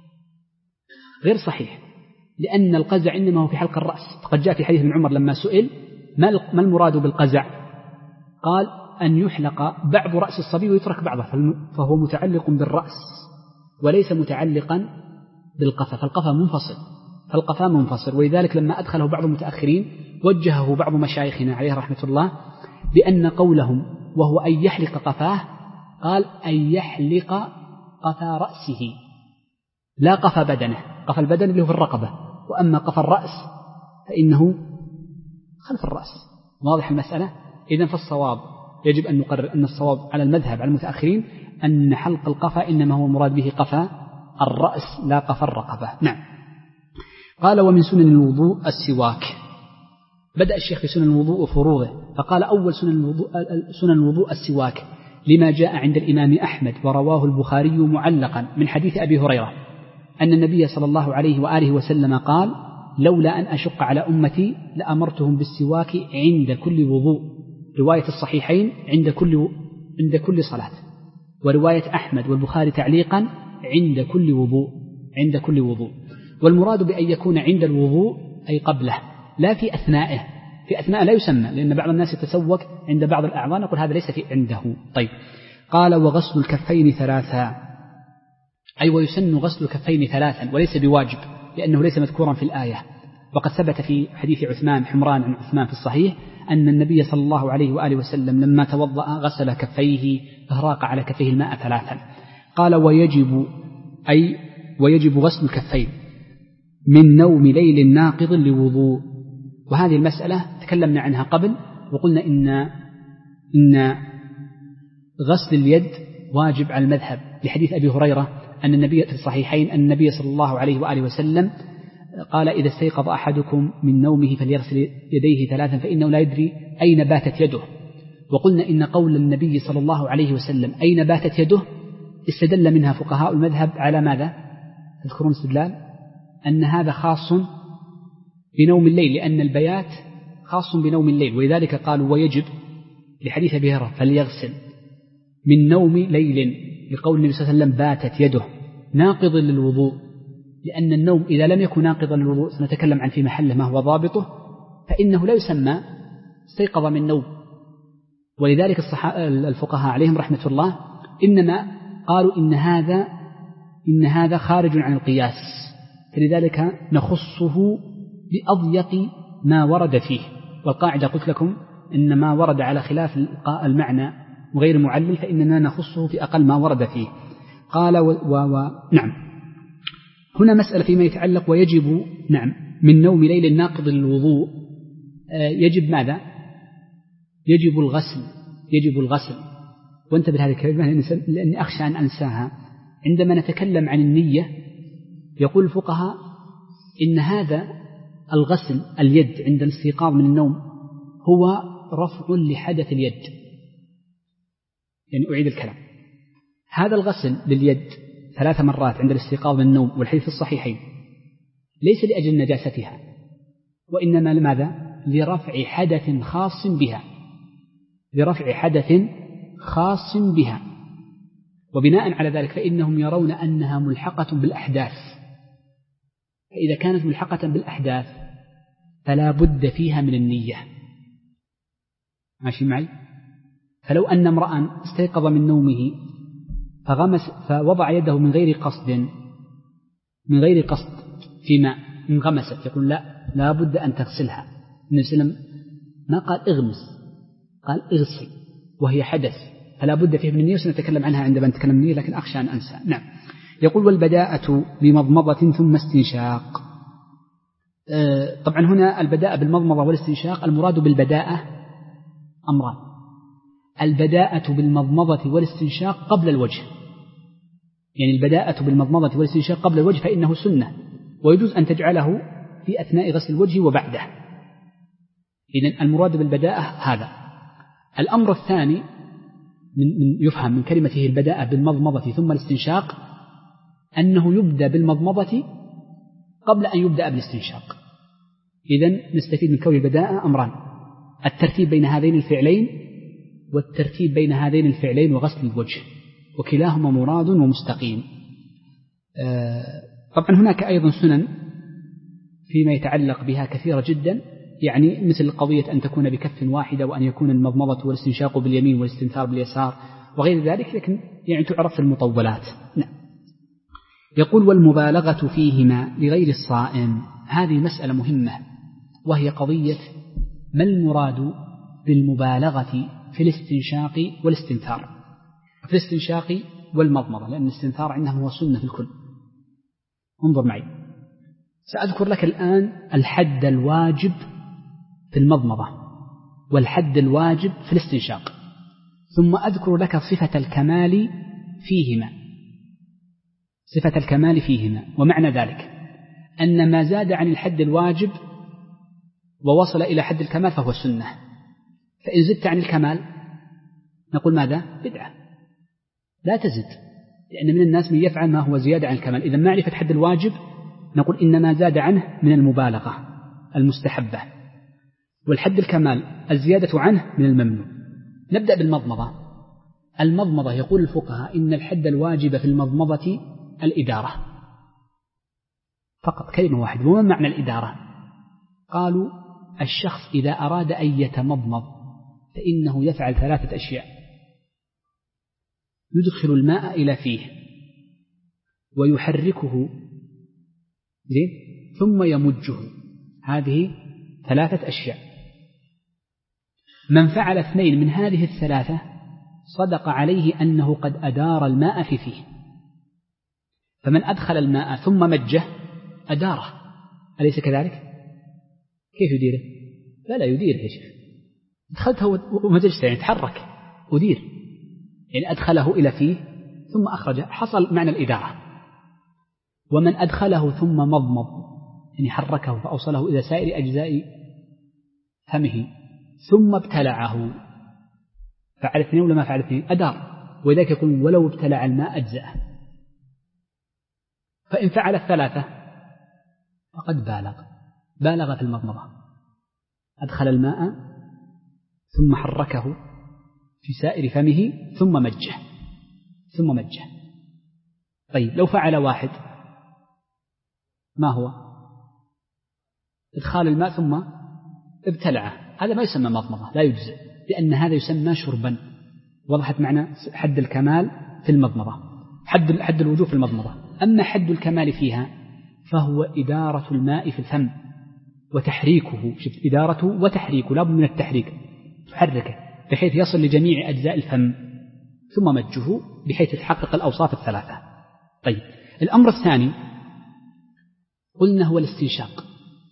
S1: غير صحيح لأن القزع إنما هو في حلق الرأس. فقد جاء في حديث ابن عمر لما سئل ما المراد بالقزع قال أن يحلق بعض رأس الصبي ويترك بعضه فهو متعلق بالرأس وليس متعلقا بالقفا. فالقفا منفصل فالقفا منفصل. ولذلك لما أدخله بعض المتأخرين وجهه بعض مشايخنا عليه رحمة الله بأن قولهم وهو أن يحلق قفاه قال أن يحلق قفا رأسه لا قفا بدنه. قفا البدن اللي هو في الرقبة وأما قفا الرأس فإنه خلف الرأس. واضح المسألة؟ إذن فالصواب يجب أن نقرر أن الصواب على المذهب على المتأخرين أن حلق القفا إنما هو مراد به قفا الرأس لا قفا الرقبة. نعم. قال ومن سنن الوضوء السواك. بدأ الشيخ في سنن الوضوء وفروضه فقال أول سنن الوضوء, سنن الوضوء السواك لما جاء عند الإمام أحمد ورواه البخاري معلقا من حديث أبي هريرة أن النبي صلى الله عليه وآله وسلم قال لولا أن أشق على أمتي لأمرتهم بالسواك عند كل وضوء. رواية الصحيحين عند كل عند كل صلاة ورواية أحمد والبخاري تعليقا عند كل وضوء عند كل وضوء. والمراد بأن يكون عند الوضوء أي قبله لا في أثنائه. في أثناء لا يسمى لأن بعض الناس يتسوق عند بعض الأعضاء نقول هذا ليس في عنده. طيب قال وغسل الكفين ثلاثا أي ويسن غسل الكفين ثلاثا وليس بواجب لأنه ليس مذكورا في الآية. وقد ثبت في حديث عثمان حمران عن عثمان في الصحيح أن النبي صلى الله عليه وآله وسلم لما توضأ غسل كفيه فراق على كفيه الماء ثلاثا. قال ويجب أي ويجب غسل الكفين من نوم ليل ناقض لوضوء. وهذه المسألة تكلمنا عنها قبل وقلنا إن إن غسل اليد واجب على المذهب لحديث أبي هريرة أن النبي في الصحيحين أن النبي صلى الله عليه وآله وسلم قال إذا استيقظ أحدكم من نومه فليغسل يديه ثلاثا فإنه لا يدري أين باتت يده. وقلنا إن قول النبي صلى الله عليه وسلم أين باتت يده استدل منها فقهاء المذهب على ماذا؟ تذكرون استدلال أن هذا خاص بنوم الليل لأن البيات خاص بنوم الليل ولذلك قالوا ويجب لحديث أبي هريرة فليغسل من نوم ليل لقول النبي صلى الله عليه وسلم باتت يده ناقض للوضوء لأن النوم إذا لم يكن ناقضا للوضوء سنتكلم عن في محله ما هو ضابطه فإنه لا يسمى استيقظ من نوم. ولذلك الفقهاء عليهم رحمة الله إنما قالوا إن هذا إن هذا خارج عن القياس فلذلك نخصه بأضيق ما ورد فيه. والقاعدة قلت لكم إن ما ورد على خلاف المعنى وغير معلل فإننا نخصه في أقل ما ورد فيه. قال و... و... و... نعم هنا مسألة فيما يتعلق ويجب نعم من نوم ليل ناقض للوضوء آه يجب ماذا؟ يجب الغسل يجب الغسل. وانتبه لهذه الكلمة لأني أخشى أن أنساها. عندما نتكلم عن النية يقول الفقهاء إن هذا الغسل اليد عند الاستيقاظ من النوم هو رفع لحدث اليد. يعني أعيد الكلام هذا الغسل لليد ثلاث مرات عند الاستيقاظ من النوم والحديث الصحيحين ليس لأجل نجاستها وإنما لماذا؟ لرفع حدث خاص بها لرفع حدث خاص بها. وبناء على ذلك فإنهم يرون أنها ملحقة بالأحداث. فإذا كانت ملحقة بالأحداث فلا بد فيها من النية. ماشي معي؟ فلو أن امرأ استيقظ من نومه فغمس فوضع يده من غير قصد من غير قصد في ماء انغمست يقول لا لا بد أن تغسلها. النبي صلى الله عليه وسلم ما قال اغمس قال اغسل وهي حدث فلا بد فيه من النية. سنتكلم عنها عندما نتكلم عن النية لكن أخشى أن أنسى. نعم يقول والبداءة بمضمضة ثم استنشاق. آه طبعا هنا البداءة بالمضمضة والاستنشاق المراد بالبداءة أمران. البداءة بالمضمضة والاستنشاق قبل الوجه يعني البداءة بالمضمضة والاستنشاق قبل الوجه فإنه سنة ويجوز أن تجعله في أثناء غسل الوجه وبعده. إذن المراد بالبداءة هذا. الأمر الثاني من يفهم من كلمته البداءة بالمضمضة ثم الاستنشاق أنه يبدأ بالمضمضة قبل أن يبدأ بالاستنشاق. إذن نستفيد من كون البداءة أمران: الترتيب بين هذين الفعلين والترتيب بين هذين الفعلين وغسل الوجه، وكلاهما مراد ومستقيم. طبعا هناك أيضا سنن فيما يتعلق بها كثيرة جدا، يعني مثل قضية أن تكون بكف واحدة، وأن يكون المضمضة والاستنشاق باليمين والاستنثار باليسار وغير ذلك، لكن يعني تعرف المطولات. نعم. يقول: والمبالغة فيهما لغير الصائم. هذه مسألة مهمة، وهي قضية ما المراد بالمبالغة في الاستنشاق والاستنثار، في الاستنشاق والمضمضة، لأن الاستنثار عندهم هو سنة في الكل. انظر معي، سأذكر لك الآن الحد الواجب في المضمضة والحد الواجب في الاستنشاق، ثم أذكر لك صفة الكمال فيهما، صفة الكمال فيهما. ومعنى ذلك أن ما زاد عن الحد الواجب ووصل إلى حد الكمال فهو سنة، فإن زدت عن الكمال نقول ماذا؟ بدعة. لا تزد، لأن من الناس من يفعل ما هو زيادة عن الكمال. إذا معرفة حد الواجب نقول إن ما زاد عنه من المبالغة المستحبة، والحد الكمال الزيادة عنه من الممنوع. نبدأ بالمضمضة. المضمضة يقول الفقهاء إن الحد الواجب في المضمضة الإدارة فقط، كلمة واحدة. وما معنى الإدارة؟ قالوا: الشخص إذا أراد أن يتمضمض فإنه يفعل ثلاثة أشياء: يدخل الماء إلى فيه، ويحركه زين، ثم يمجه. هذه ثلاثة أشياء. من فعل اثنين من هذه الثلاثة صدق عليه أنه قد أدار الماء في فيه. فمن أدخل الماء ثم مجه أداره، أليس كذلك؟ كيف يديره؟ لا لا يديره يا شيخ. أدخلته ومججته، يعني تحرك، أدير، يعني أدخله إلى فيه ثم أخرجه، حصل معنى الإدارة. ومن أدخله ثم مضمض، يعني حركه فأوصله إلى سائر أجزاء فمه، ثم ابتلعه، فعل اثنين ولا ما فعل اثنين؟ أدار. ولذلك يقول: ولو ابتلع الماء أجزأه. فإن فعل الثلاثة فقد بالغ، بالغ في المضمضة، أدخل الماء ثم حركه في سائر فمه ثم مجه ثم مجه. طيب لو فعل واحد، ما هو؟ إدخال الماء ثم ابتلعه، هذا ما يسمى مضمضة، لا يجزئ، لأن هذا يسمى شربا. وضحت معنى حد الكمال في المضمضة، حد حد الوجوب في المضمضة. أما حد الكمال فيها فهو إدارة الماء في الفم وتحريكه. شفت، إدارته وتحريكه، لا بد من التحريك، تحركه بحيث يصل لجميع أجزاء الفم، ثم مجه بحيث تحقق الأوصاف الثلاثة. طيب الأمر الثاني قلنا هو الاستنشاق.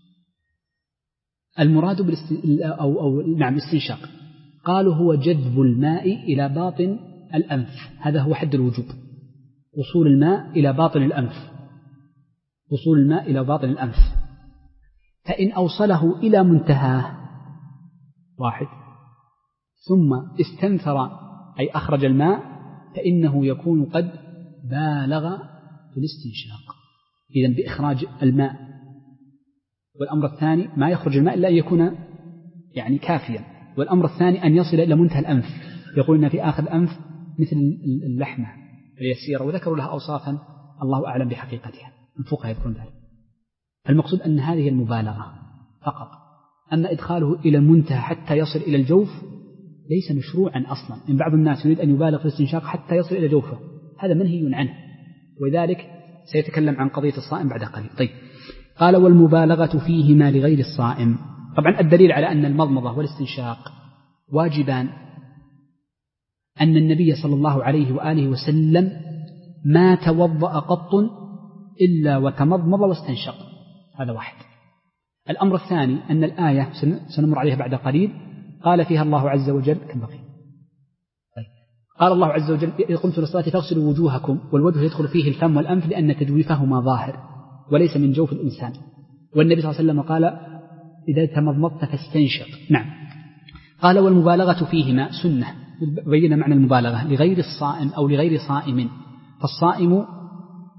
S1: المراد بالاست... أو... أو... نعم الاستنشاق، قالوا هو جذب الماء إلى باطن الأنف، هذا هو حد الوجوب، وصول الماء إلى باطن الأنف، وصول الماء إلى باطن الأنف. فإن أوصله إلى منتهاه واحد ثم استنثر أي أخرج الماء، فإنه يكون قد بالغ في الاستنشاق، إذن بإخراج الماء. والأمر الثاني ما يخرج الماء إلا أن يكون يعني كافيا. والأمر الثاني أن يصل إلى منتهى الأنف، يقولون في آخر الأنف مثل اللحمة اليسيرة، وذكروا لها أوصافا الله أعلم بحقيقتها، الفقهاء يذكرون ذلك. المقصود أن هذه المبالغة فقط. أما إدخاله إلى المنتهى حتى يصل إلى الجوف ليس مشروعا أصلا. إن بعض الناس يريد أن يبالغ في الاستنشاق حتى يصل إلى جوفه، هذا منهي عنه، وذلك سيتكلم عن قضية الصائم بعد قليل. طيب قال: والمبالغة فيهما لغير الصائم. طبعا الدليل على أن المضمضة والاستنشاق واجبان أن النبي صلى الله عليه وآله وسلم ما توضأ قط إلا وتمضمض واستنشق، هذا واحد. الأمر الثاني أن الآية سنمر عليها بعد قليل قال فيها الله عز وجل كم بقي؟ طيب. قال الله عز وجل: إذ قمتم للصلاة فاغسلوا وجوهكم، والوجه يدخل فيه الفم والأنف لأن تجويفهما ظاهر وليس من جوف الإنسان. والنبي صلى الله عليه وسلم قال: إذا تمضمضت فاستنشق. نعم. قال: والمبالغة فيهما سنة. بين معنى المبالغة لغير الصائم أو لغير صائم. فالصائم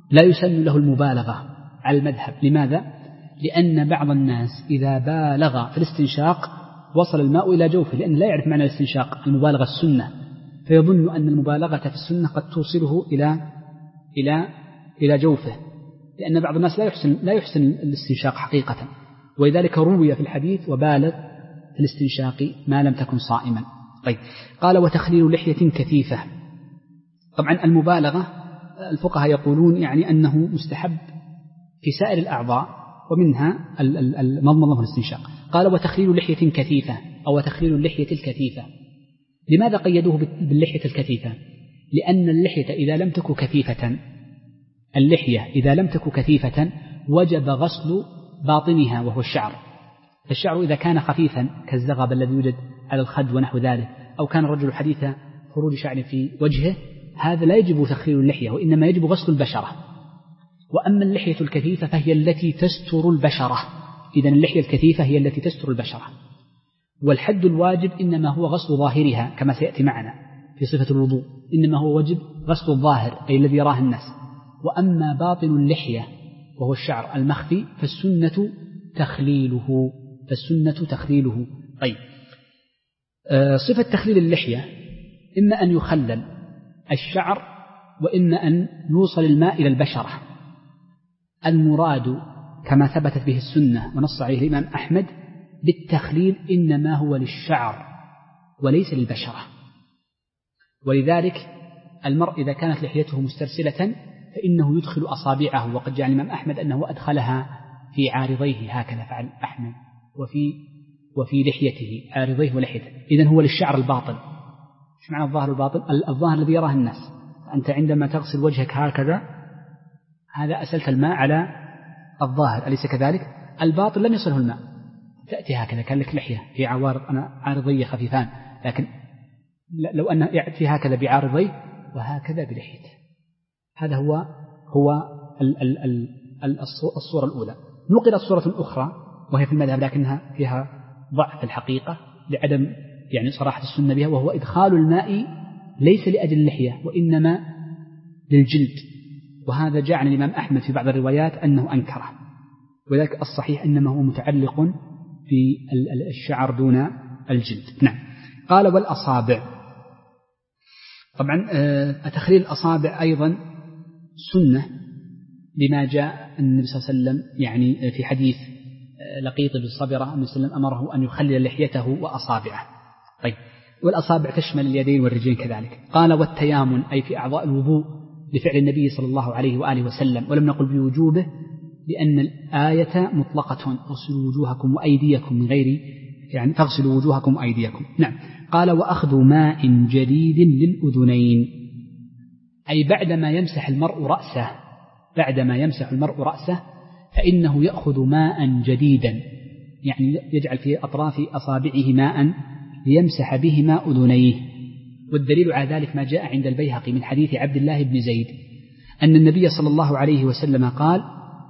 S1: لا يسن له المبالغة على المذهب. لماذا؟ لأن بعض الناس إذا بالغ في الاستنشاق وصل الماء إلى جوفه، لأن لا يعرف معنى الاستنشاق المبالغة السنة، فيظن أن المبالغة في السنة قد توصله إلى إلى إلى جوفه، لأن بعض الناس لا يحسن لا يحسن الاستنشاق حقيقة، ولذلك روي في الحديث وبالغ في الاستنشاق ما لم تكن صائما. طيب، قال وتخليل لحية كثيفة. طبعا المبالغة الفقهاء يقولون يعني أنه مستحب في سائر الأعضاء ومنها المضمضة والاستنشاق. قال وتخليل لحية كثيفة أو تخليل اللحية الكثيفة. لماذا قيدوه باللحية الكثيفة؟ لأن اللحية إذا لم تكن كثيفة اللحية إذا لم تكن كثيفة وجب غسل باطنها وهو الشعر. الشعر إذا كان خفيفا كالزغب الذي يوجد على الخد ونحو ذلك، أو كان الرجل حديث خروج شعر في وجهه، هذا لا يجب تخليل اللحية، وإنما يجب غسل البشرة. وأما اللحية الكثيفة فهي التي تستر البشرة، إذن اللحية الكثيفة هي التي تستر البشرة. والحد الواجب إنما هو غسل ظاهرها كما سيأتي معنا في صفة الوضوء، إنما هو واجب غسل الظاهر أي الذي يراه الناس. وأما باطن اللحية وهو الشعر المخفي فالسنة تخليله فالسنة تخليله. طيب، صفة تخليل اللحية إما أن يخلل الشعر وإما أن يوصل الماء إلى البشرة. المراد كما ثبتت به السنة ونص عليه الإمام أحمد بالتخليل إنما هو للشعر وليس للبشرة. ولذلك المرء إذا كانت لحيته مسترسلة فإنه يدخل أصابعه، وقد جاء الإمام أحمد أنه أدخلها في عارضيه، هكذا فعل أحمد، وفي وفي لحيته عارضيه ولحيته. إذن هو للشعر الباطن. ايش معنى الظاهر الباطن؟ الظاهر الذي يراه الناس. أنت عندما تغسل وجهك هكذا هذا أسلت الماء على الظاهر، أليس كذلك؟ الباطن لم يصله الماء، تأتي هكذا كان لك لحية في عوارض أنا عارضية خفيفان، لكن لو أن يأتي هكذا بعارضيه وهكذا بلحيته. هذا هو هو ال ال ال الصورة الأولى. نقلت صورة أخرى وهي في المذهب لكنها فيها ضعف الحقيقة لعدم يعني صراحة السنة بها، وهو إدخال الماء ليس لأجل اللحية وإنما للجلد، وهذا جاء عن الإمام أحمد في بعض الروايات أنه أنكره، ولذلك الصحيح إنما هو متعلق في الشعر دون الجلد. نعم. قال والأصابع. طبعا تخليل الأصابع أيضا سنة بما جاء النبي صلى الله عليه وسلم يعني في حديث لقيط بن صبرة النبي صلى الله عليه وسلم أمره أن يخلل لحيته وأصابعه. طيب، والأصابع تشمل اليدين والرجلين كذلك. قال والتيامن أي في أعضاء الوضوء لفعل النبي صلى الله عليه وآله وسلم، ولم نقل بوجوبه لأن الآية مطلقة اغسلوا وجوهكم وأيديكم من غير يعني فاغسلوا وجوهكم وأيديكم. نعم. قال وأخذ ماء جديد للأذنين أي بعدما يمسح المرء رأسه بعدما يمسح المرء رأسه فإنه يأخذ ماء جديدا، يعني يجعل في أطراف أصابعه ماء ليمسح بهما أذنيه. والدليل على ذلك ما جاء عند البيهقي من حديث عبد الله بن زيد أن النبي صلى الله عليه وسلم قال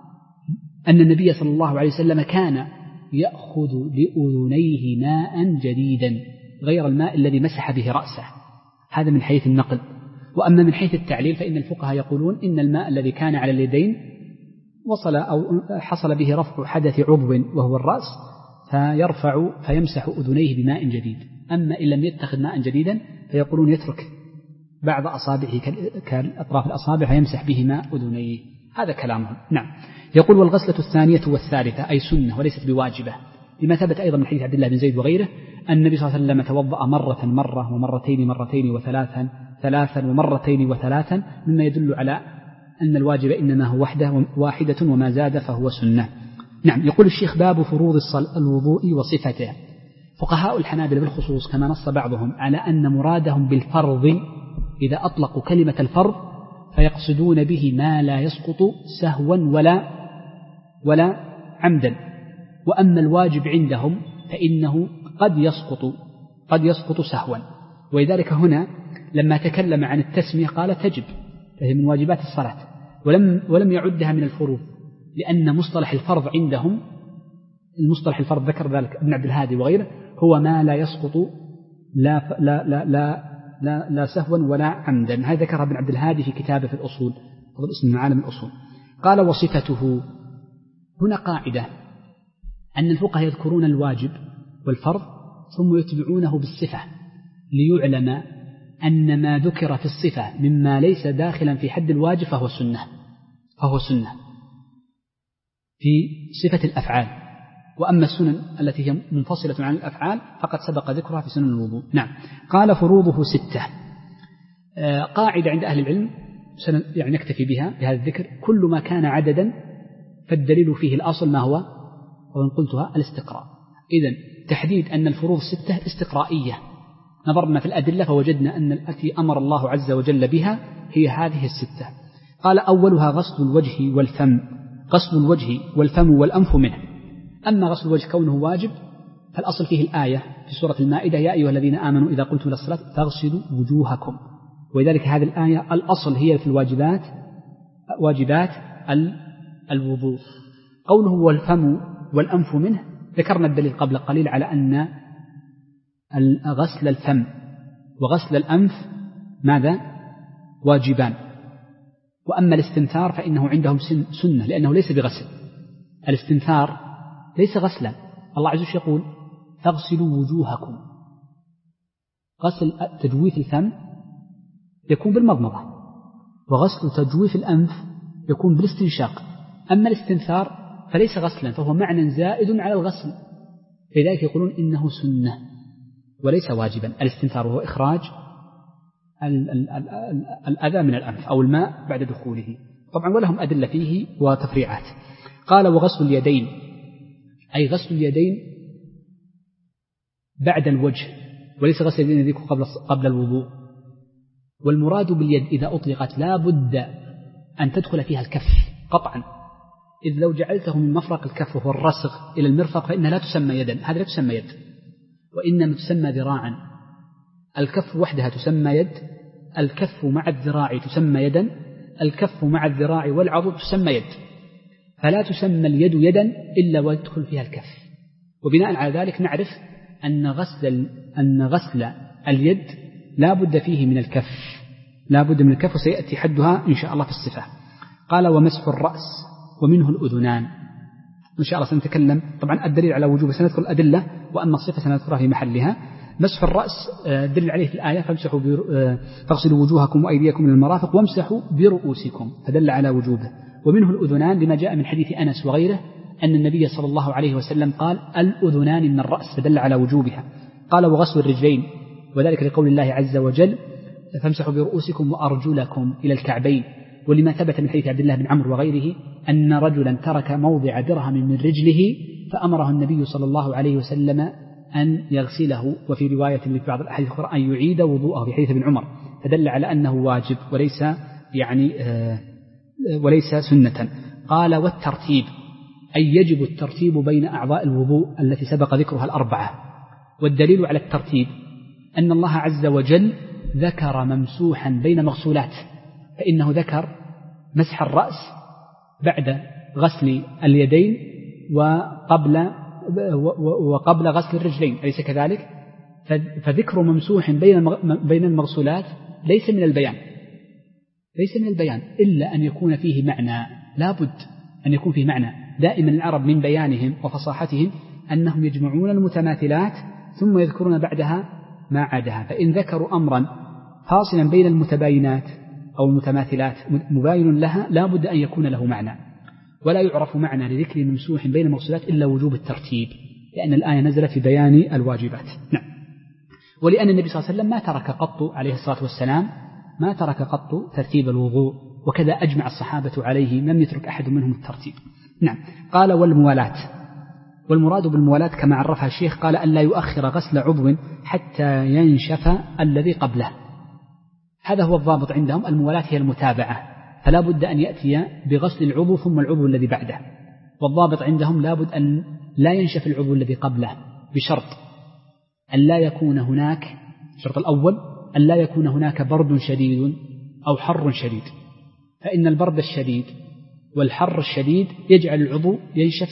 S1: أن النبي صلى الله عليه وسلم كان يأخذ لأذنيه ماء جديدا غير الماء الذي مسح به رأسه. هذا من حيث النقل. وأما من حيث التعليل فإن الفقهاء يقولون إن الماء الذي كان على اليدين وصل أو حصل به رفع حدث عضو وهو الرأس فيرفع فيمسح أذنيه بماء جديد. أما إن لم يتخذ ماء جديدا فيقولون يترك بعض أصابعه كالأطراف الأصابع فيمسح بهما أذنيه. هذا كلامهم. نعم. يقول والغسلة الثانية والثالثة أي سنة وليست بواجبة، لما ثبت أيضا من حديث عبد الله بن زيد وغيره أن النبي صلى الله عليه وسلم توضأ مرة مرة ومرتين مرتين وثلاثا ثلاثا ومرتين وثلاثا، مما يدل على أن الواجب إنما هو وحده واحدة وما زاد فهو سنة. نعم. يقول الشيخ باب فروض الوضوء وصفته. فقهاء الحنابلة بالخصوص كما نص بعضهم على أن مرادهم بالفرض إذا أطلقوا كلمة الفرض فيقصدون به ما لا يسقط سهوا ولا ولا عمدا. وأما الواجب عندهم فإنه قد يسقط قد يسقط سهوا. ولذلك هنا لما تكلم عن التسمية قال تجب، فهي من واجبات الصلاة، ولم ولم يعدها من الفروض، لأن مصطلح الفرض عندهم المصطلح الفرض ذكر ذلك ابن عبد الهادي وغيره هو ما لا يسقط لا لا لا لا لا, لا سهوا ولا عمدا. هذا ذكرها ابن عبد الهادي في كتابه في الأصول أفضل اسم من معالم الأصول. قال وصفته. هنا قاعدة أن الفقهاء يذكرون الواجب والفرض ثم يتبعونه بالصفة ليعلم أن ما ذكر في الصفة مما ليس داخلا في حد الواجب فهو سنة فهو سنة في صفة الأفعال، وأما السنن التي هي منفصلة عن الأفعال فقد سبق ذكرها في سنن الوضوء. نعم. قال فروضه ستة. آه قاعدة عند أهل العلم يعني نكتفي بها بهذا الذكر: كل ما كان عددا فالدليل فيه الأصل ما هو، وإن قلتها الاستقراء. إذن تحديد أن الفروض ستة استقرائية، نظرنا في الأدلة فوجدنا أن التي أمر الله عز وجل بها هي هذه الستة. قال أولها غسل الوجه والفم، غسل الوجه والفم والأنف منه. أما غسل الوجه كونه واجب فالأصل فيه الآية في سورة المائدة: يا أيها الذين آمنوا إذا قلتم إلى الصلاة فاغسلوا وجوهكم. ولذلك هذه الآية الأصل هي في الواجبات واجبات الوضوء. قوله والفم والأنف منه ذكرنا الدليل قبل قليل على أن غسل الفم وغسل الأنف ماذا؟ واجبان. وأما الاستنثار فإنه عندهم سنة لأنه ليس بغسل. الاستنثار ليس غسلا. الله عز وجل يقول فاغسلوا وجوهكم. غسل تجويف الفم يكون بالمضمضة، وغسل تجويف الأنف يكون بالاستنشاق. أما الاستنثار فليس غسلا، فهو معنى زائد على الغسل، لذلك يقولون إنه سنة وليس واجبا. الاستنثار هو إخراج الأذى من الأنف أو الماء بعد دخوله، طبعا ولهم أدلة فيه وتفريعات. قال وغسل اليدين، أي غسل اليدين بعد الوجه، وليس غسل اليدين قبل قبل الوضوء. والمراد باليد إذا أطلقت لا بد أن تدخل فيها الكف قطعا، إذ لو جعلته من مفرق الكف وهو الرسغ إلى المرفق فإنها لا تسمى يدا، هذا لا تسمى يد، وإنما تسمى ذراعا. الكف وحدها تسمى يد، الكف مع الذراع تسمى يدا، الكف مع الذراع والعضد تسمى يد، فلا تسمى اليد يدا إلا ويدخل فيها الكف. وبناء على ذلك نعرف أن غسل أن غسل اليد لا بد فيه من الكف، لا بد من الكف، وسيأتي حدها إن شاء الله في الصفة. قال ومسح الرأس ومنه الأذنان. إن شاء الله سنتكلم طبعا الدليل على وجوب سنذكر الأدلة، وأما الصفة سنذكرها في محلها. مسح الرأس دل عليه في الآية فامسحوا فاغسلوا وجوهكم وأيديكم من المرافق وامسحوا برؤوسكم، فدل على وجوبه. ومنه الأذنان لما جاء من حديث أنس وغيره أن النبي صلى الله عليه وسلم قال الأذنان من الرأس، فدل على وجوبها. قال وغسل الرجلين، وذلك لقول الله عز وجل فامسحوا برؤوسكم وأرجلكم إلى الكعبين، ولما ثبت من حديث عبد الله بن عمرو وغيره أن رجلا ترك موضع درهم من رجله فأمره النبي صلى الله عليه وسلم أن يغسله، وفي رواية في بعض الأحاديث الأخرى أن يعيد وضوءه في حديث ابن عمر، فدل على أنه واجب وليس يعني آه وليس سنة. قال والترتيب، أي يجب الترتيب بين أعضاء الوضوء التي سبق ذكرها الأربعة. والدليل على الترتيب أن الله عز وجل ذكر ممسوحا بين مغسولات، فإنه ذكر مسح الرأس بعد غسل اليدين وقبل وقبل غسل الرجلين، أليس كذلك؟ فذكر ممسوح بين المغسولات ليس من البيان، ليس من البيان إلا أن يكون فيه معنى، لا بد أن يكون فيه معنى. دائما العرب من بيانهم وفصاحتهم أنهم يجمعون المتماثلات ثم يذكرون بعدها ما عادها، فإن ذكروا أمرا فاصلا بين المتباينات أو المتماثلات مباين لها لا بد أن يكون له معنى. ولا يعرف معنى لذكر ممسوح بين المغسولات إلا وجوب الترتيب، لأن الآية نزلت في بيان الواجبات. نعم. ولأن النبي صلى الله عليه وسلم ما ترك قط عليه الصلاة والسلام ما ترك قط ترتيب الوضوء، وكذا أجمع الصحابة عليه، لم يترك أحد منهم الترتيب. نعم. قال والموالاة، والمراد بالموالاة كما عرفها الشيخ قال ألا يؤخر غسل عضو حتى ينشف الذي قبله، هذا هو الضابط عندهم. الموالاة هي المتابعة، فلا بد أن يأتي بغسل العضو ثم العضو الذي بعده. والضابط عندهم لا بد أن لا ينشف العضو الذي قبله بشرط أن لا يكون هناك، الشرط الأول أن لا يكون هناك برد شديد أو حر شديد، فإن البرد الشديد والحر الشديد يجعل العضو ينشف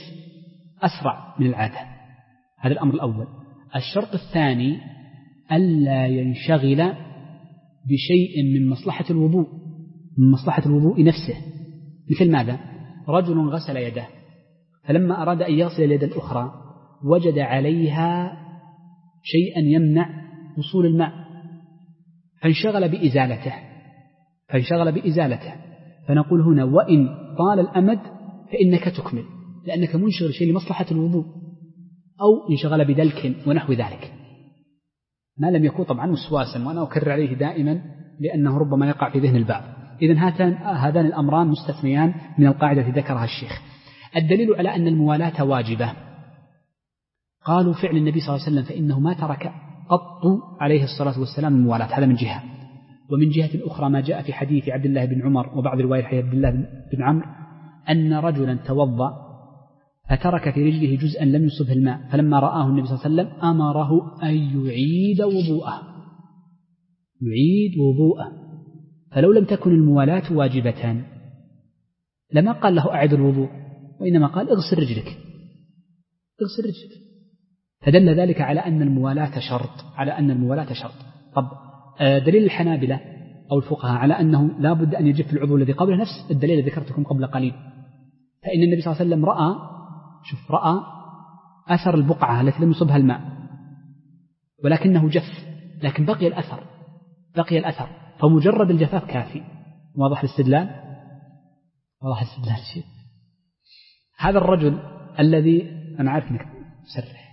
S1: أسرع من العادة، هذا الأمر الأول. الشرط الثاني ألا ينشغل بشيء من مصلحة الوضوء من مصلحة الوضوء نفسه. مثل ماذا؟ رجل غسل يده فلما أراد أن يغسل اليد الأخرى وجد عليها شيئا يمنع وصول الماء فانشغل بإزالته فانشغل بإزالته فنقول هنا وإن طال الأمد فإنك تكمل لأنك منشغل شيء لمصلحة الوضوء، أو انشغل بدلك ونحو ذلك، ما لم يكن طبعا وسواسا، وأنا أكرر عليه دائما لأنه ربما يقع في ذهن البعض. إذن هاتان هذان الأمران مستثنيان من القاعدة التي ذكرها الشيخ. الدليل على أن الموالاة واجبة قالوا فعل النبي صلى الله عليه وسلم فإنه ما ترك قط عليه الصلاة والسلام الموالاة، هذا من جهة. ومن جهة أخرى ما جاء في حديث عبد الله بن عمر وبعض رواية عبد الله بن عمرو أن رجلا توضأ فترك في رجله جزءا لم يصبه الماء فلما رآه النبي صلى الله عليه وسلم أمره أن يعيد وضوءه يعيد وضوءه فلو لم تكن الموالاة واجبة لما قال له أعد الوضوء، وإنما قال اغسل رجلك اغسل رجلك فدل ذلك على أن الموالاة شرط على أن الموالاة شرط. طب دليل الحنابلة أو الفقهاء على أنه لا بد أن يجف العضو الذي قبله نفس الدليل الذي ذكرتكم قبل قليل، فإن النبي صلى الله عليه وسلم رأى شوف رأى أثر البقعة التي لم يصبها الماء ولكنه جف، لكن بقي الأثر بقي الأثر فمجرد الجفاف كافي. واضح الاستدلال؟ واضح الاستدلال شيء. هذا الرجل الذي أنا عارف أنك سرح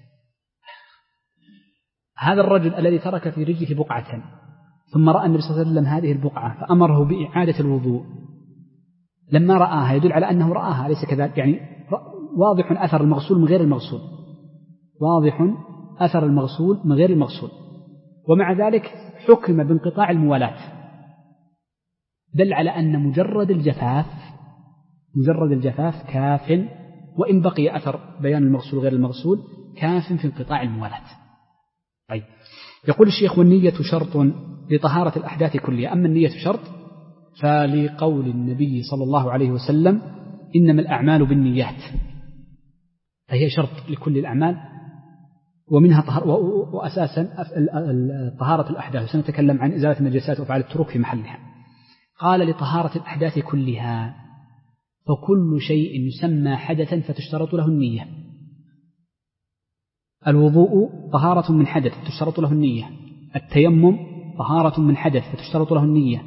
S1: هذا الرجل الذي ترك في رجله بقعة ثم رأى النبي صلى الله عليه وسلم هذه البقعة فأمره بإعادة الوضوء، لما رآها يدل على أنه رآها أليس كذلك؟ يعني واضح أثر المغسول من غير المغسول واضح أثر المغسول من غير المغسول ومع ذلك حكم بانقطاع الموالاة، دل على أن مجرد الجفاف مجرد الجفاف كاف، وإن بقي أثر بيان المغسول غير المغسول كاف في انقطاع الموالاة. طيب يقول الشيخ والنية شرط لطهارة الأحداث كلها. أما النية شرط فلقول النبي صلى الله عليه وسلم إنما الأعمال بالنيات، فهي شرط لكل الأعمال ومنها طهر وأساسا طهارة الأحداث، سنتكلم عن إزالة النجاسات وأفعال التروك في محلها. قال لطهارة الأحداث كلها فكل شيء يسمى حدثا فتشترط له النية. الوضوء طهارة من حدث فتشترط له النية، التيمم طهارة من حدث فتشترط له النية،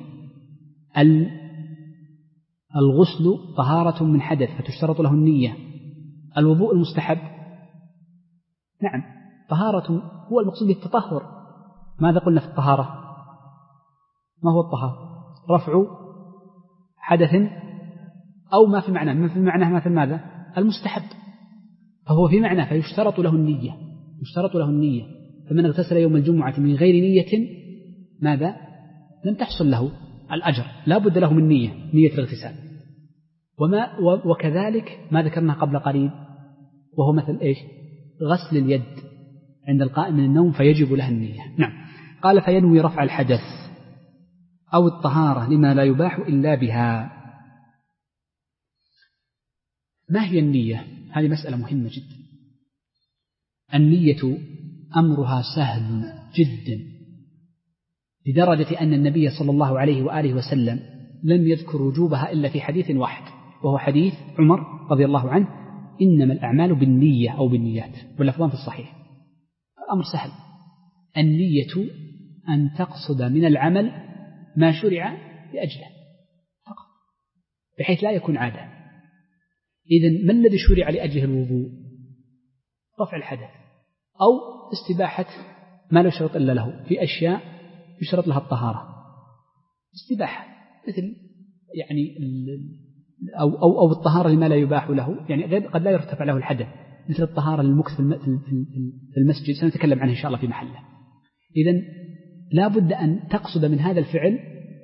S1: الغسل طهارة من حدث فتشترط له النية، الوضوء المستحب نعم طهارة هو المقصود بالتطهر. ماذا قلنا في الطهارة؟ ما هو الطهارة؟ رفع حدث أو ما في معناه ما في معناه مثل ماذا؟ المستحب، فهو في معناه فيشترط له النية يشترط له النية فمن اغتسل يوم الجمعة من غير نية ماذا؟ لم تحصل له الأجر، لا بد له من نية نية الاغتسال. وما وكذلك ما ذكرنا قبل قليل وهو مثل إيش؟ غسل اليد عند القائم من النوم فيجب لها النية. نعم. قال فينوي رفع الحدث أو الطهارة لما لا يباح إلا بها. ما هي النية؟ هذه مسألة مهمة جدا. النية أمرها سهل جدا لدرجة أن النبي صلى الله عليه وآله وسلم لم يذكر وجوبها إلا في حديث واحد وهو حديث عمر رضي الله عنه إنما الأعمال بالنية أو بالنيات، واللفظان في الصحيح. الأمر سهل. النية أن تقصد من العمل ما شرع لأجله فقط بحيث لا يكون عادة. إذن ما الذي شرع لأجله الوضوء؟ رفع الحدث أو استباحة ما لا يشترط إلا له في أشياء يشترط لها الطهارة استباحة، مثل يعني أو, أو, أو الطهارة لما لا يباح له، يعني قد لا يرتفع له الحدث، مثل الطهارة للمكث في المسجد سنتكلم عنه إن شاء الله في محله. إذن لا بد أن تقصد من هذا الفعل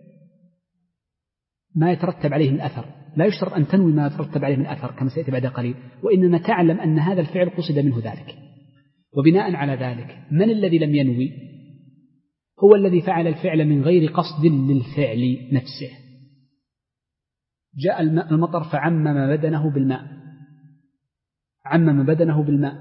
S1: ما يترتب عليه من أثر، لا يشترط أن تنوي ما يترتب عليه من أثر كما سيأتي بعد قليل، وإنما تعلم أن هذا الفعل قصد منه ذلك. وبناء على ذلك من الذي لم ينوي؟ هو الذي فعل الفعل من غير قصد للفعل نفسه. جاء المطر فعمم بدنه بالماء عمم بدنه بالماء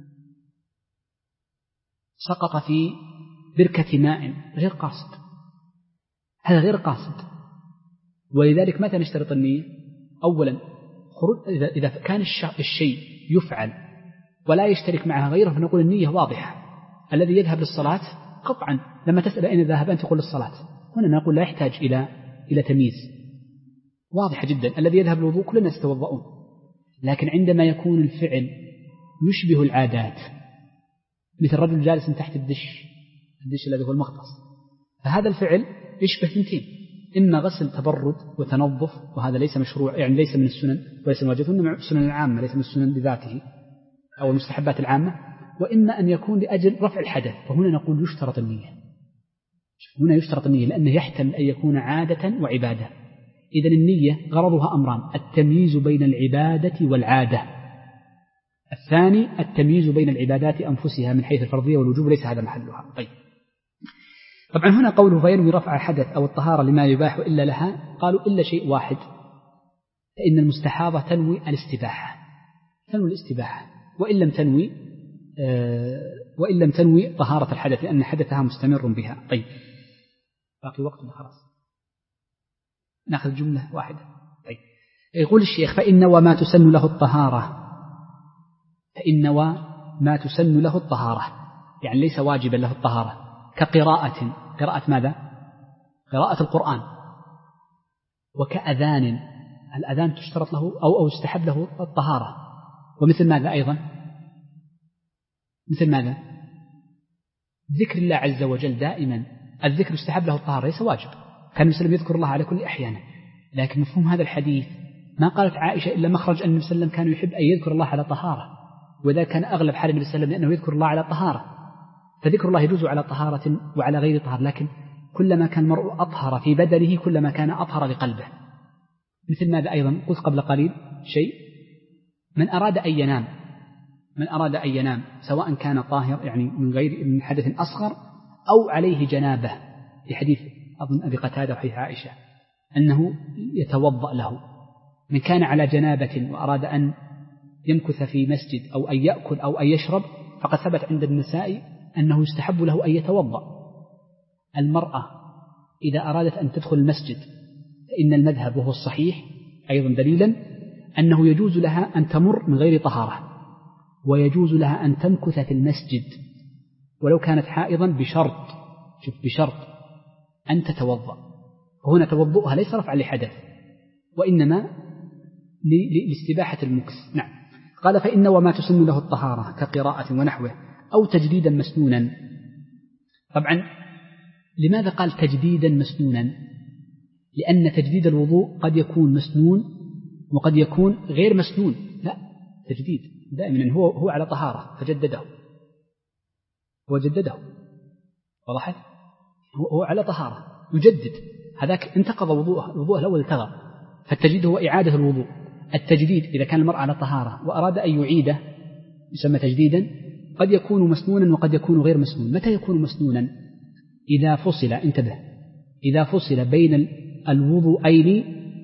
S1: سقط في بركة ماء غير قاصد، هذا غير قاصد. ولذلك متى نشترط النية؟ أولا خروج إذا إذا كان الشيء يفعل ولا يشترك معها غيره فنقول النية واضحة. الذي يذهب للصلاة قطعا لما تسأل أين ذهب أنت تقول للصلاة، هنا نقول لا يحتاج إلى إلى تمييز، واضحة جدا. الذي يذهب للوضوء كل الناس يتوضؤون، لكن عندما يكون الفعل يشبه العادات مثل رجل جالس تحت الدش الدش الذي هو المغطس، فهذا الفعل يشبه ثنتين، إما غسل تبرد وتنظف وهذا ليس مشروع يعني ليس من السنن وليس من واجب، إنما السنن العامة ليس من السنن بذاته أو المستحبات العامة، وإما أن يكون لأجل رفع الحدث، فهنا نقول يشترط النية. هنا يشترط النية لأنه يحتمل أن يكون عادة وعبادة. إذن النية غرضها أمران: التمييز بين العبادة والعادة، الثاني التمييز بين العبادات أنفسها من حيث الفرضية والوجوب، ليس هذا محلها. طيب، طبعا هنا قوله فينوي رفع حدث أو الطهارة لما يباح إلا لها، قالوا إلا شيء واحد، فإن المستحاضة تنوي الاستباحة، تنوي الاستباحة وإن لم تنوي آه وإن لم تنوي طهارة الحدث لأن حدثها مستمر بها. طيب، باقي وقت خلاص نأخذ جملة واحدة. طيب، يقول الشيخ فإن وما تسن له الطهارة، فإن وما تسن له الطهارة يعني ليس واجبا له الطهارة، كقراءة، قراءة ماذا؟ قراءة القرآن، وكأذان، الأذان تشترط له أو أو يستحب له الطهارة، ومثل ماذا أيضا؟ مثل ماذا؟ ذكر الله عز وجل دائما، الذكر يستحب له الطهارة ليس واجب، كان المسلم يذكر الله على كل أحيانه، لكن مفهوم هذا الحديث ما قالت عائشة إلا مخرج أن النبي صلى الله عليه وسلم كان يحب أن يذكر الله على طهارة، وذا كان أغلب حال النبي صلى الله عليه وسلم لأنه يذكر الله على طهارة، فذكر الله يجوز على طهارة وعلى غير طهارة، لكن كلما كان المرء أطهر في بدنه كلما كان أطهر بقلبه. مثل ماذا أيضا؟ قلت قبل قليل شيء: من أراد أن ينام من أراد أن ينام سواء كان طاهر يعني من غير من حدث أصغر أو عليه جنابة، في حديث أظن أبي قتادة وحديث عائشة أنه يتوضأ له. من كان على جنابة وأراد أن يمكث في مسجد أو أن يأكل أو أن يشرب فقد ثبت عند النساء أنه يستحب له أن يتوضأ. المرأة إذا أرادت أن تدخل المسجد فإن المذهب وهو الصحيح أيضا دليلا أنه يجوز لها أن تمر من غير طهارة، ويجوز لها أن تمكث في المسجد ولو كانت حائضا بشرط، شوف بشرط أن تتوضأ، وهنا توضؤها ليس رفعا لحدث وإنما لاستباحة المكث. نعم. قال فإن وما تسن له الطهارة كقراءة ونحوه أو تجديدا مسنونا. طبعا لماذا قال تجديدا مسنونا؟ لأن تجديد الوضوء قد يكون مسنون وقد يكون غير مسنون. لا، تجديد دائما هو هو على طهارة فجدده وجدده، وضحت؟ هو على طهارة يجدد، هذاك انتقض وضوءه، الوضوء الأول التغى، فالتجديد هو إعادة الوضوء. التجديد إذا كان المرء على طهارة وأراد أن يعيده يسمى تجديدا، قد يكون مسنونا وقد يكون غير مسنون. متى يكون مسنونا؟ إذا فصل، انتبه، إذا فصل بين الوضوءين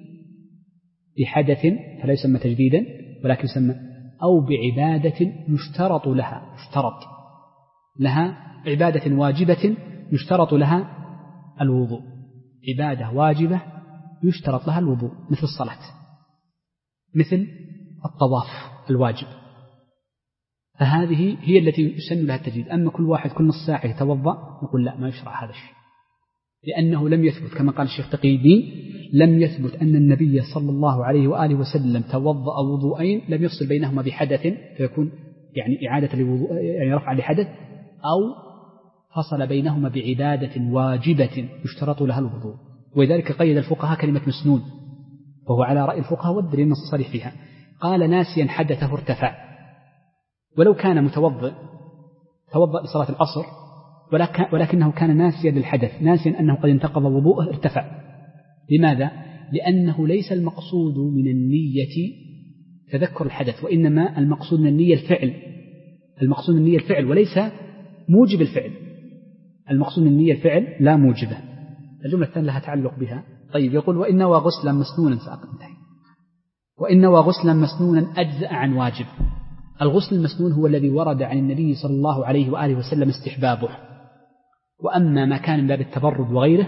S1: بحدث فلا يسمى تجديدا ولكن يسمى أو بعبادة يشترط لها يشترط لها عبادة واجبة يشترط لها الوضوء، عبادة واجبة يشترط لها الوضوء مثل الصلاة، مثل الطواف الواجب، فهذه هي التي يسن لها التجديد. أما كل واحد كل نص ساعة يتوضأ نقول لا، ما يشرع هذا الشيء، لأنه لم يثبت كما قال الشيخ تقي الدين، لم يثبت أن النبي صلى الله عليه وآله وسلم توضأ وضوءين لم يفصل بينهما بحدث فيكون يعني إعادة لوضوء يعني رفع لحدث، أو فصل بينهما بعبادة واجبة يشترط لها الوضوء. ولذلك قيد الفقهاء كلمة مسنون، وهو على رأي الفقهاء والدليل النص الصريح فيها. قال ناسيا حدثه ارتفع، ولو كان متوضئ توضأ لصلاة العصر ولكنه كان ناسيا للحدث، ناسيا أنه قد انتقض وضوءه ارتفع. لماذا؟ لأنه ليس المقصود من النية تذكر الحدث، وإنما المقصود من النية الفعل، المقصود من النية الفعل وليس موجب الفعل، المقصود من النية الفعل لا موجبه. الجملة الثانية لها تعلق بها. طيب، يقول وإن نوى غسلا مسنونا سأقنتهي وإن نوى غسلا مسنونا أجزأ عن واجب. الغسل المسنون هو الذي ورد عن النبي صلى الله عليه وآله وسلم استحبابه، وأما ما كان من باب التبرد وغيره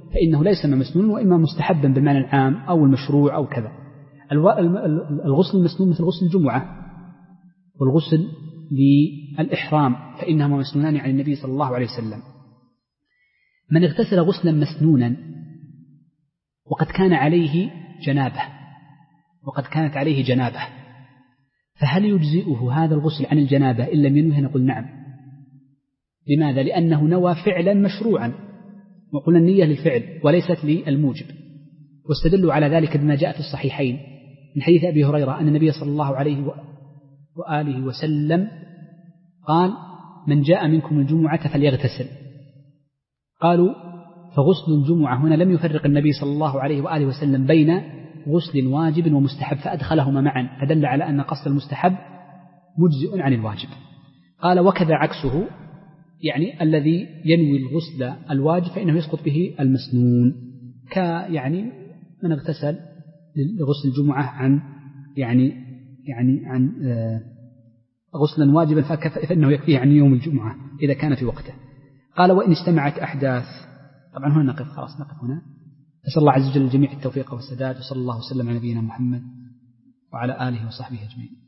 S1: فإنه ليس إما مسنون وإما مستحبا بالمعنى العام أو المشروع أو كذا. الغسل المسنون مثل غسل الجمعة والغسل للإحرام فإنهما مسنونان عن النبي صلى الله عليه وسلم. من اغتسل غسلا مسنونا وقد كان عليه جنابه وقد كانت عليه جنابه فهل يجزئه هذا الغسل عن الجنابة إن لم ينوه؟ نقول نعم. لماذا؟ لأنه نوى فعلا مشروعا، وقلنا النية للفعل وليست للموجب. واستدلوا على ذلك بما جاء في الصحيحين من حديث أبي هريرة أن النبي صلى الله عليه وآله وسلم قال: من جاء منكم الجمعة فليغتسل. قالوا: فغسل الجمعة هنا لم يفرق النبي صلى الله عليه وآله وسلم بين غسل واجب ومستحب فأدخلهما معا، فدل على أن قصد المستحب مجزئ عن الواجب. قال: وكذا عكسه، يعني الذي ينوي الغسل الواجب فإنه يسقط به المسنون، ك يعني من اغتسل لغسل الجمعة عن يعني يعني عن غسلا واجبا فإنه يكفيه عن يوم الجمعة إذا كان في وقته. قال: وإن اجتمعت أحداث. طبعا هنا نقف، خلاص نقف هنا. نسأل الله عز وجل الجميع التوفيق والسداد، وصلى الله وسلم على نبينا محمد وعلى آله وصحبه أجمعين.